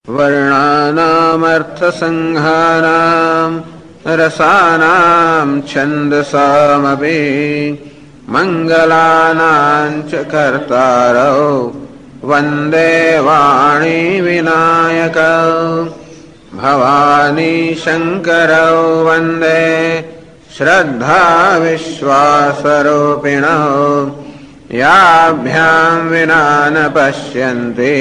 वर्णानामर्थसंहारां रसानां छन्दसामपि मङ्गलानां च कर्तारौ वन्दे वाणी विनायकौ भवानी शङ्करौ वन्दे श्रद्धा विश्वासरूपिणौ याभ्यां विना न पश्यन्ति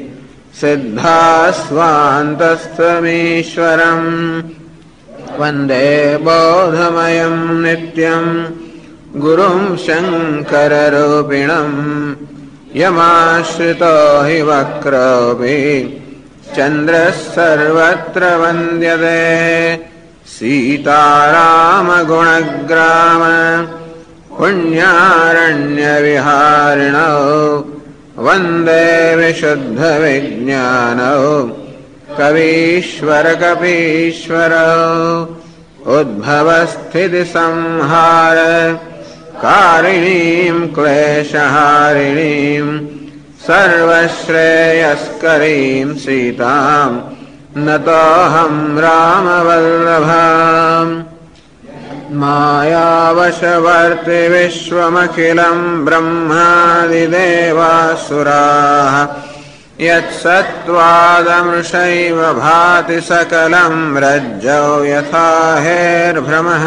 सिद्धास्वान्तस्थमीश्वरम् वन्दे बोधमयं नित्यं गुरुं शङ्कररूपिणम् यमाश्रितो हि वक्रोऽपि चन्द्रः सर्वत्र वन्द्यते सीतारामगुणग्राम पुण्यारण्यविहारिणौ वन्दे विशुद्धविज्ञानौ कवीश्वरकपीश्वरौ उद्भवस्थितिसंहार कारिणीं क्लेशहारिणीं सर्वश्रेयस्करीं सीतां नतोऽहं रामवल्लभाम् मायावशवर्ति विश्वमखिलं ब्रह्मादिदेवासुराः यत्सत्त्वादमृषैव भाति सकलं रज्जौ यथा हेर्भ्रमः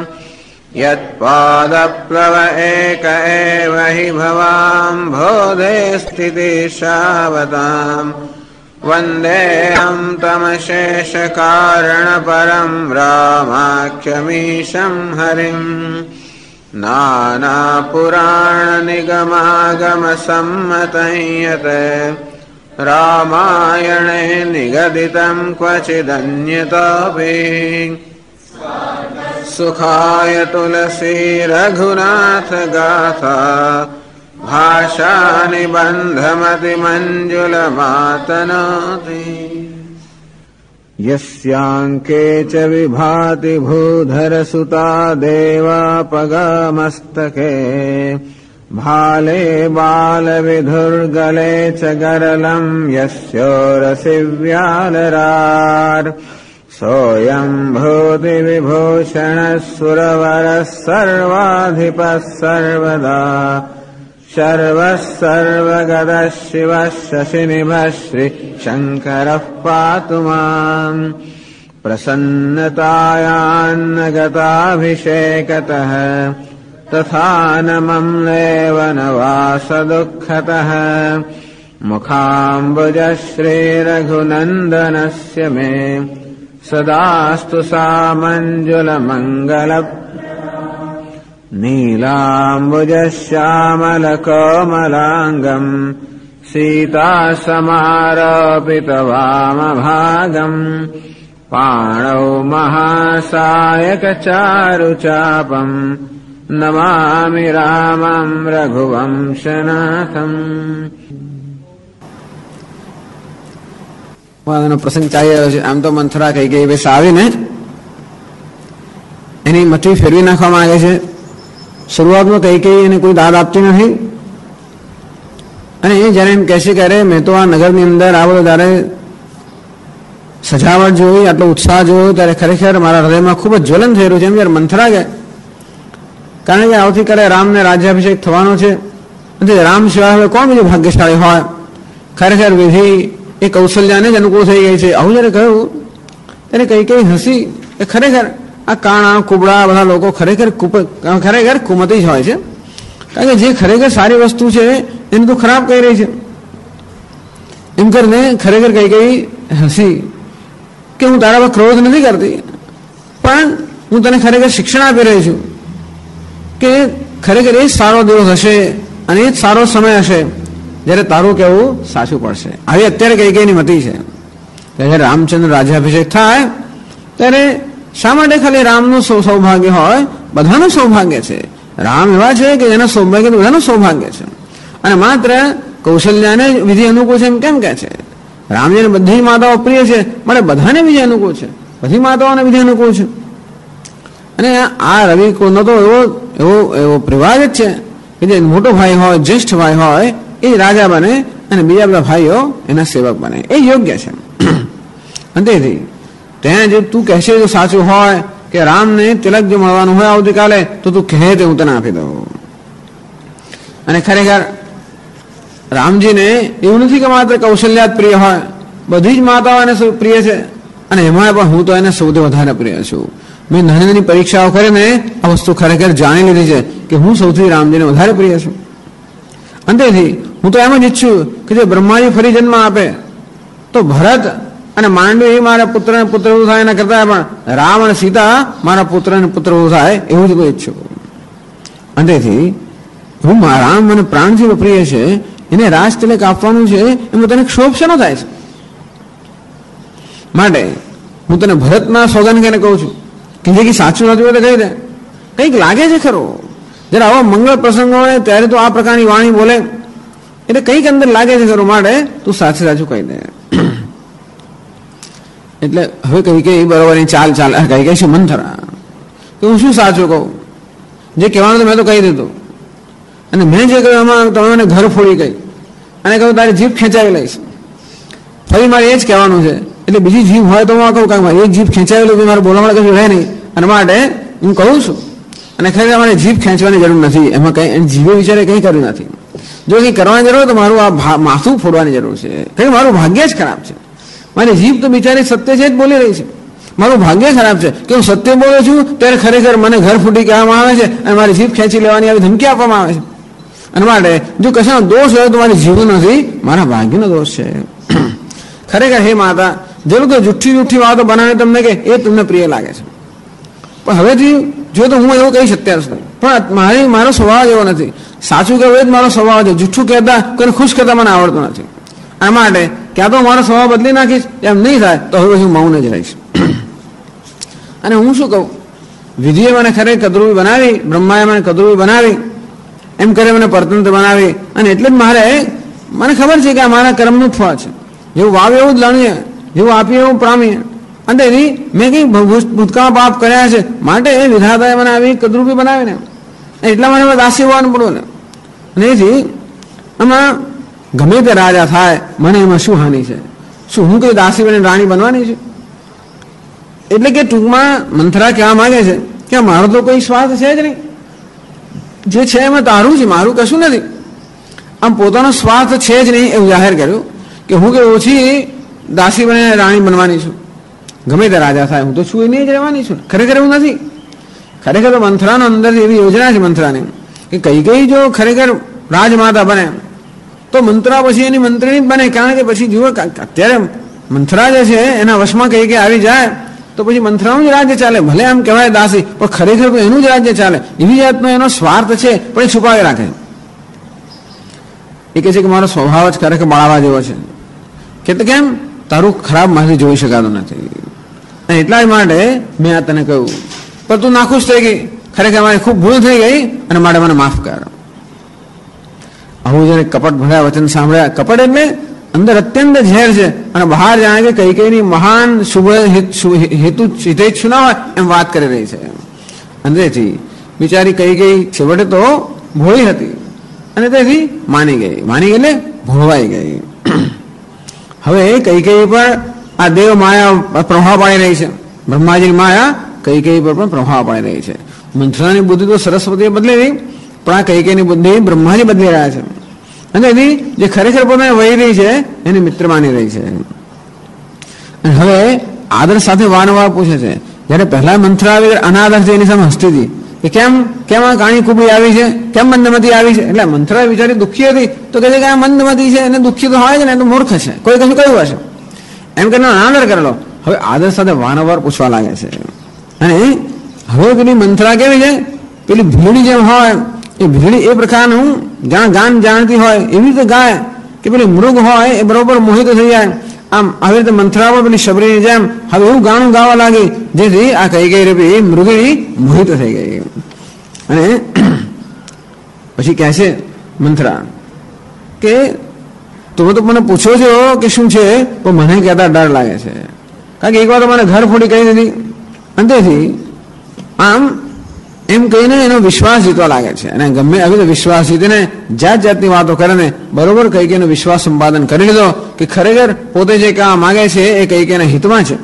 यत्पादप्लव एक एव हि भवाम्भोधे स्थितिशावताम् वन्देऽहं तमशेषकारणपरं रामाख्यमीशं हरिम् नानापुराणनिगमागमसम्मतं यत् रामायणे निगदितं क्वचिदन्यतोऽपि सुखाय तुलसी रघुनाथ गाथा भाषा निबन्धमतिमञ्जुलमातनोति यस्यांके च विभाति भूधरसुता देवापगामस्तके भाले बालविधुर्गले च गरलं यस्योरसि व्यालरार् सोऽयं भूतिविभूषणः सुरवरः सर्वाधिपः सर्वदा शर्वः सर्वगतः शिवः शशिनिभः श्रीशङ्करः पातु माम् प्रसन्नतायान्नगताभिषेकतः तथा न मम्लेव न वासदुःखतः मुखाम्बुजः श्रीरघुनन्दनस्य मे सदास्तु सामञ्जुलमङ्गल नीलाम्बुजश्यामलकोमलाङ्गम् सीतासमारोपितवामभागम् पाणौ महासायकचारुचापम् नमामि रामं रघुवंशनाथम्। પ્રસંગ ચાલી રહ્યો છે. આમ તો મંથરા કહી ગઈ વેસ આવીને એની મઠી ફેરવી નાખવામાં આવે છે. શરૂઆતમાં કઈ એને કોઈ દાદ આપતી નથી અને એ જયારે એમ કહે છે કે અરે મેં તો આ નગરની અંદર આ બધો જયારે સજાવટ જોઈ, આટલો ઉત્સાહ જોયો ત્યારે ખરેખર મારા હૃદયમાં ખૂબ જ જ્વલન થઈ રહ્યું છે. એમ જયારે મંથરા ગયા, કારણ કે આવતીકાલે રામને રાજ્યાભિષેક થવાનો છે. રામ સિવાય હવે કોણ બીજું ભાગ્યશાળી હોય? ખરેખર વિધિ એ કૌશલ્યાને જ અનુકૂળ થઈ ગઈ છે. આવું જયારે કહ્યું ત્યારે કઈ હસી. એ ખરેખર આ કાણા કુબડા બધા લોકો ખરેખર કુમતી જ હોય છે. કારણ કે જે ખરેખર સારી વસ્તુ છે એને તો ખરાબ કહી રહી છે. એમ કરીને ખરેખર કઈ હસી કે હું તારા પર ક્રોધ નથી કરતી, પણ હું તને ખરેખર શિક્ષણ આપી રહી છું કે ખરેખર એ જ સારો દિવસ હશે અને એ જ સારો સમય હશે જયારે તારું કહેવું સાચું પડશે. આવી અત્યારે કઈની મતી છે. જયારે રામચંદ્ર રાજ્યાભિષેક થાય ત્યારે શા માટે ખાલી રામનું સૌભાગ્ય હોય? બધાનું સૌભાગ્ય છે. રામ એવા છે કે જેના સૌભાગ્ય બધાનું સૌભાગ્ય છે. અને માત્ર કૌશલ્યાને વિધિ અનુકૂળ છે એમ કેમ કે છે? રામજીને બધી માતાઓ પ્રિય છે, માટે બધાને વિધિ અનુકૂળ છે. બધી માતાઓને વિધિ અનુકૂળ છે. અને આ રવિ કુળનો તો એવો પરિવાર જ છે કે જે મોટો ભાઈ હોય, જ્યેષ્ઠ ભાઈ હોય એ રાજા બને અને બીજા બધા ભાઈઓ એના સેવક બને. એ યોગ્ય છે. અંતેથી ત્યાં જે તું કહેશે જો સાચું હોય કે રામને તિલક જો મળવાનું હોય આવતીકાલે તો તું કહે તે હું તને આપી દઉં. અને ખરેખર રામજીને એવું નથી કે માત્ર કૌશલ્યા જ પ્રિય હોય, બધી જ માતાઓ એને પ્રિય છે અને એમાં પણ હું તો એને સૌથી વધારે પ્રિય છું. મેં નાની નાની પરીક્ષાઓ કરીને આ વસ્તુ ખરેખર જાણી લીધી છે કે હું સૌથી રામજીને વધારે પ્રિય છું. અંતેથી હું તો એમ જ ઈચ્છું કે જે બ્રહ્માજી ફરી જન્મ આપે તો ભરત અને માંડવી મારા પુત્ર અને પુત્રવધુ થાય એના કરતા પણ રામ અને સીતા મારા પુત્ર અને પુત્રવધુ થાય એવું જ ઈચ્છું. અંતેથી હું રામ મને પ્રાણથી પ્રિય છે, એને રાજ તિલક આપવાનું છે એમાં તને ક્ષોભ શેનો થાય છે? માટે હું તને ભરતના સોગંદ કરીને કહું છું કે જે સાચું નથી હોય તો કહી દે. કંઈક લાગે છે ખરો, જયારે આવા મંગળ પ્રસંગો હોય ત્યારે તો આ પ્રકારની વાણી બોલે એટલે કંઈક અંદર લાગે છે ખરો, માટે તું સાચું સાચું કહી દે. એટલે હવે કઈ કઈ બરોબર ચાલ ચાલ કઈ કઈ શું મંથરા કે હું શું સાચું કહું, જે કહેવાનું મેં તો કહી દીધું અને મેં જે કહ્યું એમાં તમે મને ઘર ફોડી ગઈ અને કહ્યું તારી જીભ ખેંચાવી લઈશ. ફરી મારે એ જ કહેવાનું છે, એટલે બીજી જીભ હોય તો હું કહું કારણ એક જીભ ખેંચાવી લઉં મારે બોલવા માટે કશું રહે નહીં અને માટે હું કહું છું. અને ખરેખર મારે જીભ ખેંચવાની જરૂર નથી, એમાં કઈ જીભે વિચારે કંઈ કર્યું નથી. જો કંઈ કરવાની જરૂર તો મારું આ માથું ફોડવાની જરૂર છે, કારણ મારું ભાગ્ય જ ખરાબ છે. મારી જીભ તો બિચારી સત્ય છે જ બોલી રહી છે, મારું ભાગ્ય ખરાબ છે કે હું સત્ય બોલું છું ત્યારે ખરેખર મને ઘર ફૂટી કહેવામાં આવે છે અને મારી જીભ ખેંચી લેવાની આવી ધમકી આપવામાં આવે છે. અને માટે જો કશાનો દોષ હોય તો મારી જીભ નથી, મારા ભાગ્યનો દોષ છે. ખરેખર હે માતા, જે લોકો જુઠ્ઠી જુઠ્ઠી વાતો બનાવે તમને કે એ તમને પ્રિય લાગે છે, પણ હવેથી જો તો હું એવું કહી શકતા નથી, પણ મારો સ્વભાવ એવો નથી. સાચું કહેવું એ જ મારો સ્વભાવ છે, જુઠ્ઠું કહેતા કોઈને ખુશ કરતા મને આવડતું નથી. આ માટે ક્યાં તો મારો સ્વભાવ બદલી નાખીશ, એમ નહીં થાય તો હવે હું મૌન જ રહીશ. અને હું શું કહું, વિધિએ મને ખરેખર કદરૂપી બનાવી, બ્રહ્માએ મને કદરૂપી બનાવી, એમ કરે મને પરતંત્ર બનાવી અને એટલે જ મને ખબર છે કે આ મારા કર્મનું જ ફળ છે. જેવું વાવે એવું જ લણીએ, જેવું આપીએ એવું પામીએ. અને એની મેં કંઈ ભૂતકાળ પાપ કર્યા છે માટે એ વિધાતાએ મને આવી કદરૂપી બનાવીને એટલા માટે દાસી હોવાનું પડવું ને. અને એથી આમાં ગમે તે રાજા થાય મને એમાં શું હાનિ છે? શું હું કઈ દાસી બને રાણી બનવાની છે? એટલે કે ટૂંકમાં મંથરા કહેવા માંગે છે કે મારો તો કોઈ સ્વાર્થ છે જ નહીં, જે છે એમાં તારું છે, મારું કશું નથી. આમ પોતાનો સ્વાર્થ છે જ નહીં એવું જાહેર કર્યું કે હું કે ઓછી દાસી બને રાણી બનવાની છું. ગમે તે રાજા થાય હું તો છું એ નહીં જ રહેવાની છું. ખરેખર એવું નથી. ખરેખર તો મંથરાનો અંદર એવી યોજના છે મંથરાની કે કઈ કઈ જો ખરેખર રાજમાતા બને તો મંત્રા પછી એની મંત્રીણી જ બને. કારણ કે પછી જુઓ અત્યારે મંથરા જે છે એના વશમાં કઈ કઈ આવી જાય તો પછી મંથરાનું જ રાજ્ય ચાલે. ભલે આમ કહેવાય દાસી પણ ખરેખર તો એનું જ રાજ્ય ચાલે. એવી જાતનો એનો સ્વાર્થ છે પણ એ છુપાવી રાખે. એ કહે છે કે મારો સ્વભાવ જ ખરેખર બાળવા જેવો છે કે કેમ તારું ખરાબ માંથી જોઈ શકાતું નથી. અને એટલા જ માટે મેં આ તને કહ્યું, પણ તું નાખુશ થઈ ગઈ, ખરેખર મારી ખૂબ ભૂલ થઈ ગઈ અને માટે મને માફ કર. આવું જયારે કપટ ભર્યા વચન સાંભળ્યા, કપટ એટલે અંદર અત્યંત ઝેર છે અને બહાર જાણે કે કઈ કઈની મહાન શુભ હેતુ હિતેચ્છુ ના હોય એમ વાત કરી રહી છે. અંદરથી બિચારી કઈ કઈ છેવટે તો ભોળી હતી અને તેથી માની ગઈ એટલે ભોળવાઈ ગઈ. હવે કઈ કઈ પર આ દેવ માયા પ્રભાવ પાડી રહી છે, બ્રહ્માજીની માયા કઈ કઈ પર પણ પ્રભાવ પાડી રહી છે. મંથરાની બુદ્ધિ તો સરસ્વતીએ બદલેલી પણ આ કઈ કઈની બુદ્ધિ બ્રહ્માજી બદલી રહ્યા છે. અને એની જે ખરેખર પોતાને વહી રહી છે એને મિત્ર માની રહી છે. અને હવે આદર સાથે વારંવાર પૂછે છે. જયારે પહેલા મંથરા આવી અનાદરથી એની સામે હસતી હતી કે કેમ આ કાણી કુબી આવી છે, કેમ મંદમતી આવી છે. એટલે મંથરા વિચારી દુઃખી હતી તો કહે છે કે આ મંદમતી છે, એને દુઃખી તો હોય છે ને, એ તો મૂર્ખ છે, કોઈ કશું કહ્યું હશે એમ કરીને અનાદર કરેલો. હવે આદર સાથે વારંવાર પૂછવા લાગે છે. અને હવે પેલી મંથરા કેવી છે, પેલી ભીલડી જેમ હોય એ ભીલડી એ પ્રકારનું ગાન જાણતી હોય એવી રીતે ગાય કે પેલી મૃગ હોય એ બરોબર મોહિત થઈ જાય. આમ આવી રીતે મંથરા પણ પેલી શબરીની જેમ હવે એવું ગાણું ગાવા લાગી જેથી આ કઈ કઈ રૂપી મૃગી મોહિત થઈ ગઈ. અને પછી કહે છે મંથરા કે તમે તો મને પૂછો છો કે શું છે પણ મને કહેતા ડર લાગે છે, કારણ કે એક વાર તો મને ઘર ફોડી કહી દીધી. અંતેથી આમ એમ કહીને એનો વિશ્વાસ જીતવા લાગે છે. અને ગમે હવે વિશ્વાસ જીતીને જાત જાતની વાતો કરે ને બરોબર કઈ એનો વિશ્વાસ સંપાદન કરી લીધો કે ખરેખર પોતે જે કહેવા માંગે છે એ કઈ એના હિતમાં છે.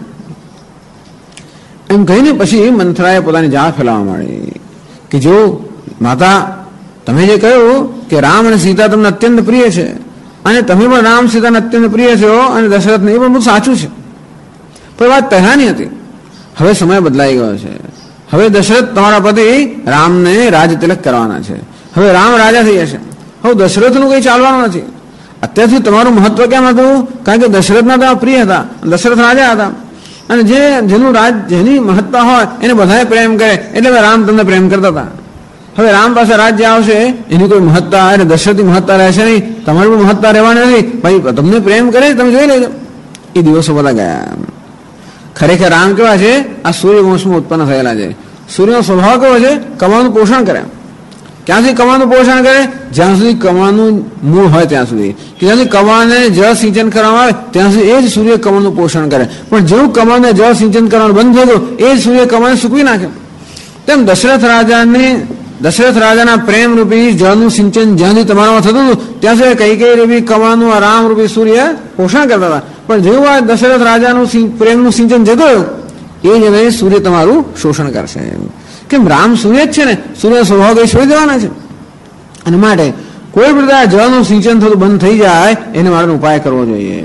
એમ કહીને પછી મંથરાએ પોતાની જાળ ફેલાવવા માંડી કે જો માતા, તમે જે કહ્યું કે રામ અને સીતા તમને અત્યંત પ્રિય છે અને તમે પણ રામ સીતાને અત્યંત પ્રિય છો અને દશરથને, એ પણ બધું સાચું છે, પણ વાત પહેલાની હતી. હવે સમય બદલાઈ ગયો છે. હવે દશરથ તમારા પતિ રામને રાજ તિલક કરવાના છે. હવે રામ રાજા થઈ જશે. હવે દશરથનું કંઈ ચાલવાનું નથી. અત્યારથી તમારું મહત્વ કેમ હતું? કારણ કે દશરથના તો પ્રિય હતા, દશરથ રાજા હતા અને જેનું રાજ જેની મહત્તા હોય એને બધાએ પ્રેમ કરે, એટલે રામ તમને પ્રેમ કરતા હતા. હવે રામ પાસે રાજ્ય આવશે, એની કોઈ મહત્તા અને દશરથની મહત્તા રહેશે નહીં, તમારી પણ મહત્તા રહેવાની નથી. ભાઈ તમને પ્રેમ કરે તમે જોઈ લેજો. એ દિવસો બધા ગયા. ખરેખર રામ કેવા છે? આ સૂર્યવંશમાં ઉત્પન્ન થયેલા છે. સૂર્યનો સ્વભાવ કેવો છે? કમાવાનું પોષણ કરે. ક્યાં સુધી કમાવાનું પોષણ કરે? જ્યાં સુધી કમાવાનું મૂળ હોય ત્યાં સુધી. કે જ્યાં સુધી કમાને જળ સિંચન કરવામાં આવે ત્યાં સુધી એ જ સૂર્ય કમાવાનું પોષણ કરે. પણ જેવું કમાને જળ સિંચન કરવાનું બંધ થઈ ગયું એ જ સૂર્ય કમાને સૂકવી નાખે. તેમ દશરથ રાજાના પ્રેમ રૂપી જળનું સિંચન જ્યાં સુધી તમારામાં થતું હતું ત્યાં સુધી કઈ રૂપી કમાનું આ રામ રૂપી સૂર્ય પોષણ કરતા હતા. પણ જેવું આ દશરથ રાજાનું પ્રેમનું સિંચન જતું રહ્યું એ જ હવે સૂર્ય તમારું શોષણ કરશે. કેમ? રામ સૂર્ય જ છે ને, સૂર્યનો સ્વભાવ કઈ છોડી દેવાના છે. અને માટે કોઈ પ્રકાર જળનું સિંચન થતું બંધ થઈ જાય એને માટે ઉપાય કરવો જોઈએ.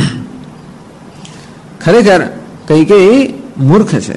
ખરેખર કઈ મૂર્ખ છે,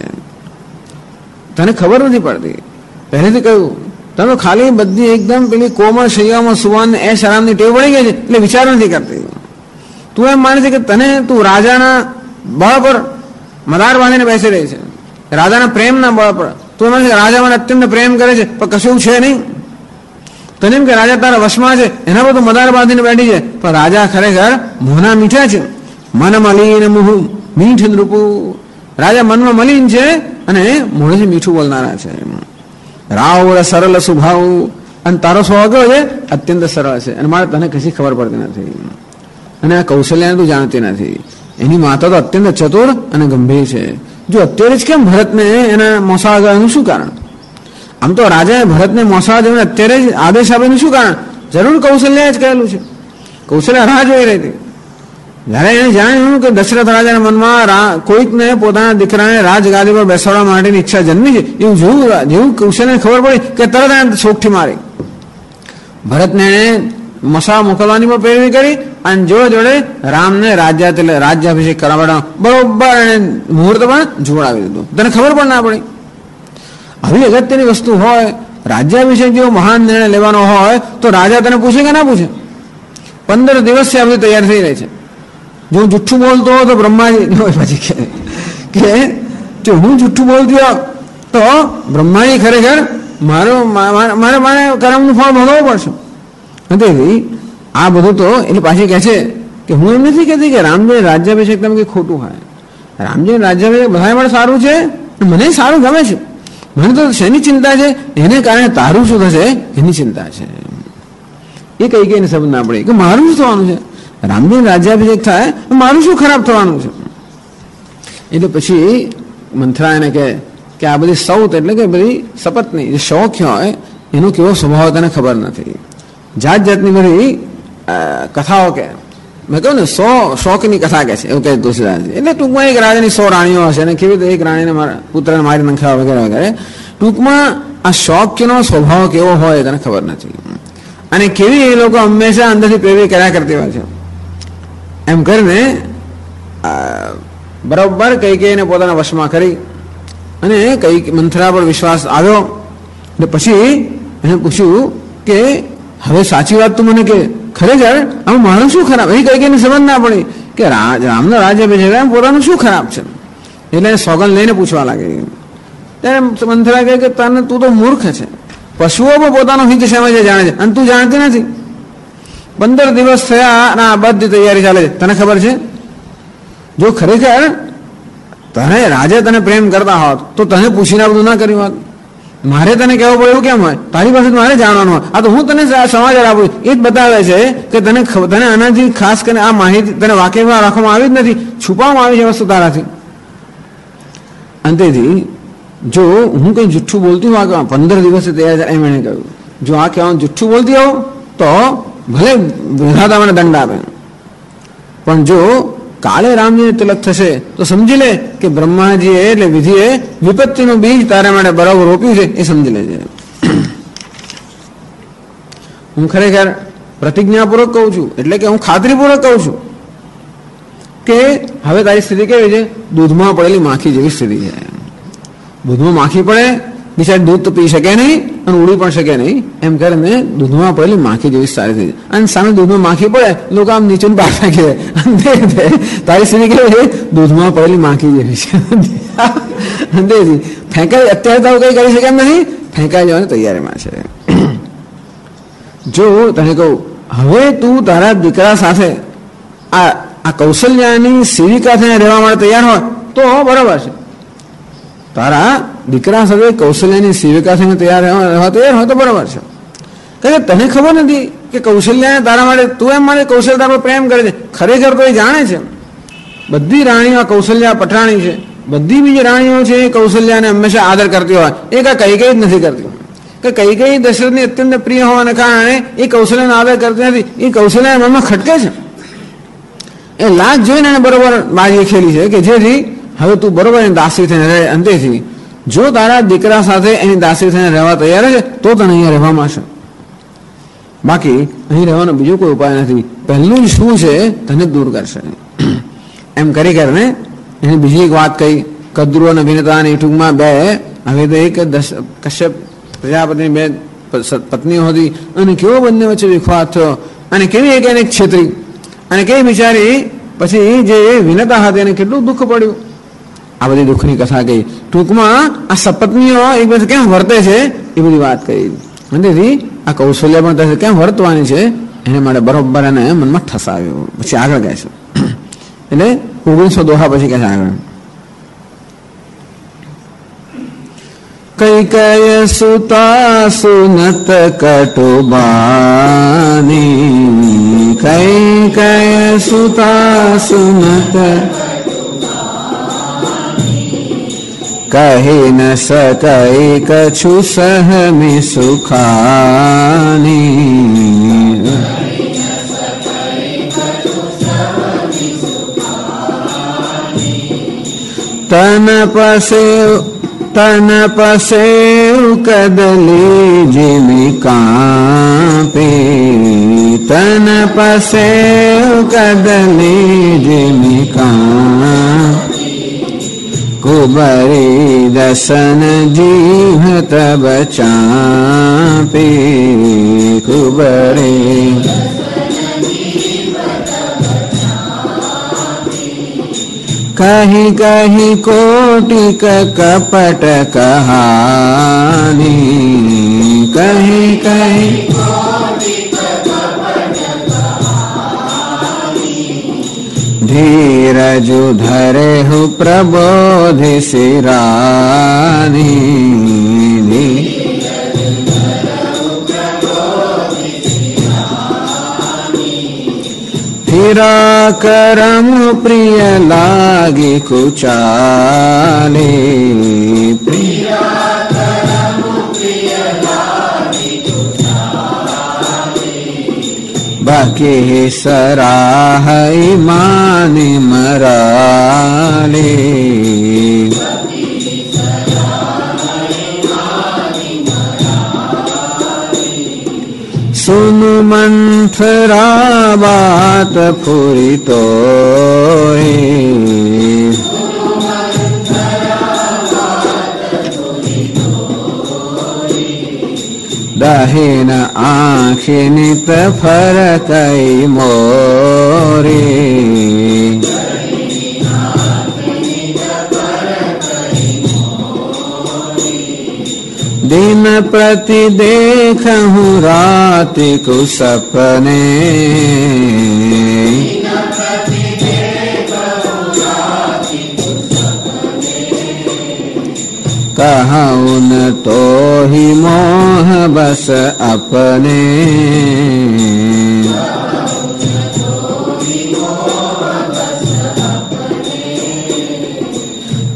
તને ખબર નથી પડતી. પહેલેથી કહ્યું તમે ખાલી બધી એકદમ પેલી કોમળ શૈયામાં સુવાન એશ આરામની ટેવ પડી ગઈ છે એટલે વિચાર નથી કરતી. તું એમ માને છે કે તું રાજાના બળ પર મદાર બાંધીને બેસી રહી છે, રાજાના પ્રેમના બળ પર. તું એમ માને છે કે રાજા મને અત્યંત પ્રેમ કરે છે પણ કશું છે નહીં. તને એમ કે રાજા તારા વશમાં છે એના પર તું મદાર બાંધીને બેઠી છે, પણ રાજા ખરેખર મોહના મીઠા છે. મન મલિન મુહ મીઠ નૃપુ. રાજા મનમાં મલિન છે અને મોઢેથી મીઠું બોલનારા છે. રાવળ સરળ સ્વભાવ. અને તારો સ્વભાવ કેવો છે? અત્યંત સરળ છે. અને મારે તને કશી ખબર પડતી નથી અને આ કૌશલ્યાને તું જાણતી નથી. એની માતા તો અત્યંત ચતુર અને ગંભીર છે. જો અત્યારે જ કેમ ભરતને એના મોસાળા જવાનું શું કારણ? આમ તો રાજાએ ભરતને મોસાળા જઈને અત્યારે જ આદેશ આપેનું શું કારણ? જરૂર કૌશલ્યાએ જ કહેલું છે. કૌશલ્યા રાહ જોઈ રહી હતી. જ્યારે એને જાણ્યું કે દશરથ રાજાના મનમાં કોઈકને પોતાના દીકરાને રાજગાદી પર બેસાડવા માટેની ઈચ્છા જન્મી છે, એવું જેવું કૌશલ્યને ખબર પડી કે તરત એને શોખથી મારી. ભરતને એને મસા મોકલવાની પણ પ્રેરણા કરી અને જોડે જોડે રામને રાજ્યાભિષેક કરાવવાનો બરોબર એને મુહૂર્ત પણ જોડાવી દીધું. તને ખબર પણ ના પડી. આવી અગત્યની વસ્તુ હોય, રાજ્યાભિષેક જેવો મહાન નિર્ણય લેવાનો હોય તો રાજા તને પૂછે કે ના પૂછે? 15 દિવસથી આ બધું તૈયાર થઈ રહી છે. જો હું જુઠ્ઠું બોલતો તો બ્રહ્માજી પછી કે જો હું જુઠ્ઠું બોલતી હોઉં તો બ્રહ્માજી ખરેખર મારે કર્મનું ફળ ભોગવવું પડશે. નથી આ બધું તો એટલે પાછી કહે છે કે હું એમ નથી કહેતી કે રામજી રાજ્યાભિષેક તમે કંઈ ખોટું હોય. રામજી રાજ્યાભિષેક બધા માટે સારું છે, મને સારું ગમે છે. મને તો શેની ચિંતા છે? એને કારણે તારું શું થશે એની ચિંતા છે. એ કઈને સમજ ના પડે કે મારું શું થવાનું છે? રામજી રાજ્યાભિષેક થાય મારું શું ખરાબ થવાનું છે? એટલે પછી મંથરા એને કહે કે આ બધી સૌત એટલે કે બધી સપત્ની જે શોખ હોય એનો કેવો સ્વભાવ તને ખબર નથી. જાત જાતની બધી કથાઓ કે મેં કહ્યું ને 100 શોખની કથા કે છે એવું કહે તુલસીદાસજી. એટલે ટૂંકમાં એક રાજાની 100 રાણીઓ હશે અને કેવી રીતે એક રાણીને મારા પુત્રને મારી નાખ્યા વગેરે વગેરે. ટૂંકમાં આ શોખનો સ્વભાવ કેવો હોય તને ખબર નથી અને કેવી એ લોકો હંમેશા અંદરથી પ્રેરિત કર્યા કરતી હોય છે. એમ કરીને બરાબર કઈકેયીને પોતાના વશમાં કરી અને કઈ મંથરા પર વિશ્વાસ આવ્યો. એટલે પછી એને પૂછ્યું કે હવે સાચી વાત તું મને કે ખરેખર આમાં મારું શું ખરાબ? એ કઈકેયીને સમજ ના પડી કે રામનો રાજ્યાભિષેક પોતાનું શું ખરાબ છે. એટલે સોગંદ લઈને પૂછવા લાગી. ત્યારે મંથરા કહે કે તને તું તો મૂર્ખ છે. પશુઓ પણ પોતાનો હિત સમજે જાણે છે અને તું જાણતી નથી. 15 દિવસ થયા અને આ બધી તૈયારી ચાલે છે. તને ખબર છે જો ખરેખર તને રાજા તને પ્રેમ કરતા હોત તો તને પૂછીને બધું ના કર્યું હોત. મારે તને કહેવું પડે એવું કેમ હોય? તારી પાસે મારે જાણવાનું હોય. આ તો હું તને સમાચાર આપું એ જ બતાવે છે કે તને આનાથી ખાસ કરીને આ માહિતી તને વાકેફમાં રાખવામાં આવી જ નથી, છુપાવવામાં આવી છે વસ્તુ તારાથી. અંતેથી જો હું કઈ જુઠ્ઠું બોલતી હોઉં આ 15 દિવસે તૈયાર થાય એમ એણે કહ્યું, જો આ કહેવાનું જુઠ્ઠું બોલતી હોઉં તો ભલે વિધાતા મને દંડ આપે, પણ જો કાળે રામજીને તિલક થશે તો સમજી લે કે બ્રહ્માજીએ એટલે વિધિએ વિપત્તિનું બીજ તારા માટે બરાબર રોપ્યું છે, એ સમજી લેજે. હું ખરેખર પ્રતિજ્ઞાપૂર્વક કહું છું, એટલે કે હું ખાતરીપૂર્વક કહું છું કે હવે તારી સ્થિતિ કેવી છે, દૂધમાં પડેલી માખી જેવી સ્થિતિ છે. દૂધમાં માખી પડે, બિચારી દૂધ તો પી શકે નહીં અને ઉડી પણ શકે નહીં, એમ કરીને દૂધમાં પડેલી માખી જેવી સારી થઈ. અને સામે દૂધમાં માખી પડે, લોકો આમ નીચે બહાર નાખી દે. તારી સ્થિતિ કેવી છે, દૂધમાં પડેલી માખી જેવી છે. ફેંકાઈ અત્યારે તો કઈ કરી શકે એમ નથી, ફેંકાઈ જવાની તૈયારીમાં છે. જો તને કહું હવે તું તારા દીકરા સાથે આ કૌશલ્યાની સેવિકા થઈને રહેવા માટે તૈયાર હોય તો બરાબર છે. તારા દીકરા સાથે કૌશલ્યાની સેવિકા થઈને તૈયાર હોય તો બરાબર છે. કારણ કે તને ખબર નથી કે કૌશલ્યાને તારા માટે, તું એમ માને કૌશલ્ય તારો પ્રેમ કરે છે, ખરેખર તો એ જાણે છે. બધી રાણીઓ કૌશલ્યા પટરાણી છે, બધી બીજી રાણીઓ છે એ કૌશલ્યાને હંમેશા આદર કરતી હોય, એ કઈ જ નથી કરતી. કે કઈ દશરથની અત્યંત પ્રિય હોવાને કારણે એ કૌશલ્યનો આદર કરતી નથી, એ કૌશલ્યના મનમાં ખટકે છે. એ લાજ જોઈને એને બરોબર બાજી ખેલી છે કે જેથી હવે તું બરોબર એની દાસી થઈને રહે. અંતેથી જો તારા દીકરા સાથે એની દાસી થઈને રહેવા તૈયાર છે તો તને અહીંયા રહેવામાં છે, બાકી અહીં રહેવાનો બીજો કોઈ ઉપાય નથી. પહેલું શું છે તને દૂર કરશે. એમ કરી કરીને એની બીજી એક વાત કહી, કદ્રુ અને વિનતાની ટૂંકમાં બે, હવે તો એક કશ્યપ પ્રજાપતિની બે પત્નીઓ હતી અને કેવો બંને વચ્ચે વિખવાદ થયો અને કેવી એક એને છેતરી અને કેવી બિચારી પછી જે વિનતા હતી એને કેટલું દુઃખ પડ્યું. આ બધી દુઃખની કથા કહી. ટૂંકમાં આ સપત્નીઓ એક પછી કેમ વર્તે છે એ બધી વાત કહી. તેથી આ કૌશલ્ય પણ કેમ વર્તવાની છે એને માટે બરોબર એને મનમાં ઠસાવ્યો. પછી આગળ કહે છે, એટલે 19 દોહા પછી કહે છે આગળ, કૈકેય સુતા સુનત કટુબાની, કૈકેય સુતા સુનત કહી ન સકઈ કछु સહમી સુખાની, તન પસેવ કદલી જીમી કાપે, તન પસેવ કદલી જીમી કાપે, કુબરી દસન જીહ તબ ચાપે, કુબરી કહી કહી કોટિક કપટ કહાની, કહી કહી ધીરજુ ધરે હું પ્રબોધિ શિરાની, ફિરા કરમ પ્રિય લાગી કુચાલે, બાકી સરાહઈ માની મરાલે, સુન મંથરા બાત ફુરી તો દહેન આંખી નિત ફરકઈ મોરી, दिन प्रति देखूं रात को सपने, कहूं न तो ही मोह बस अपने,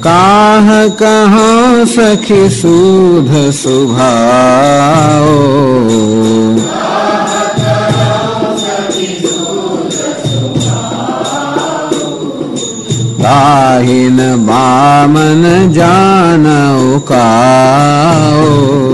काह कहाँ सखी सूध सुभाओ, ताहिन बामन जानौ काओ।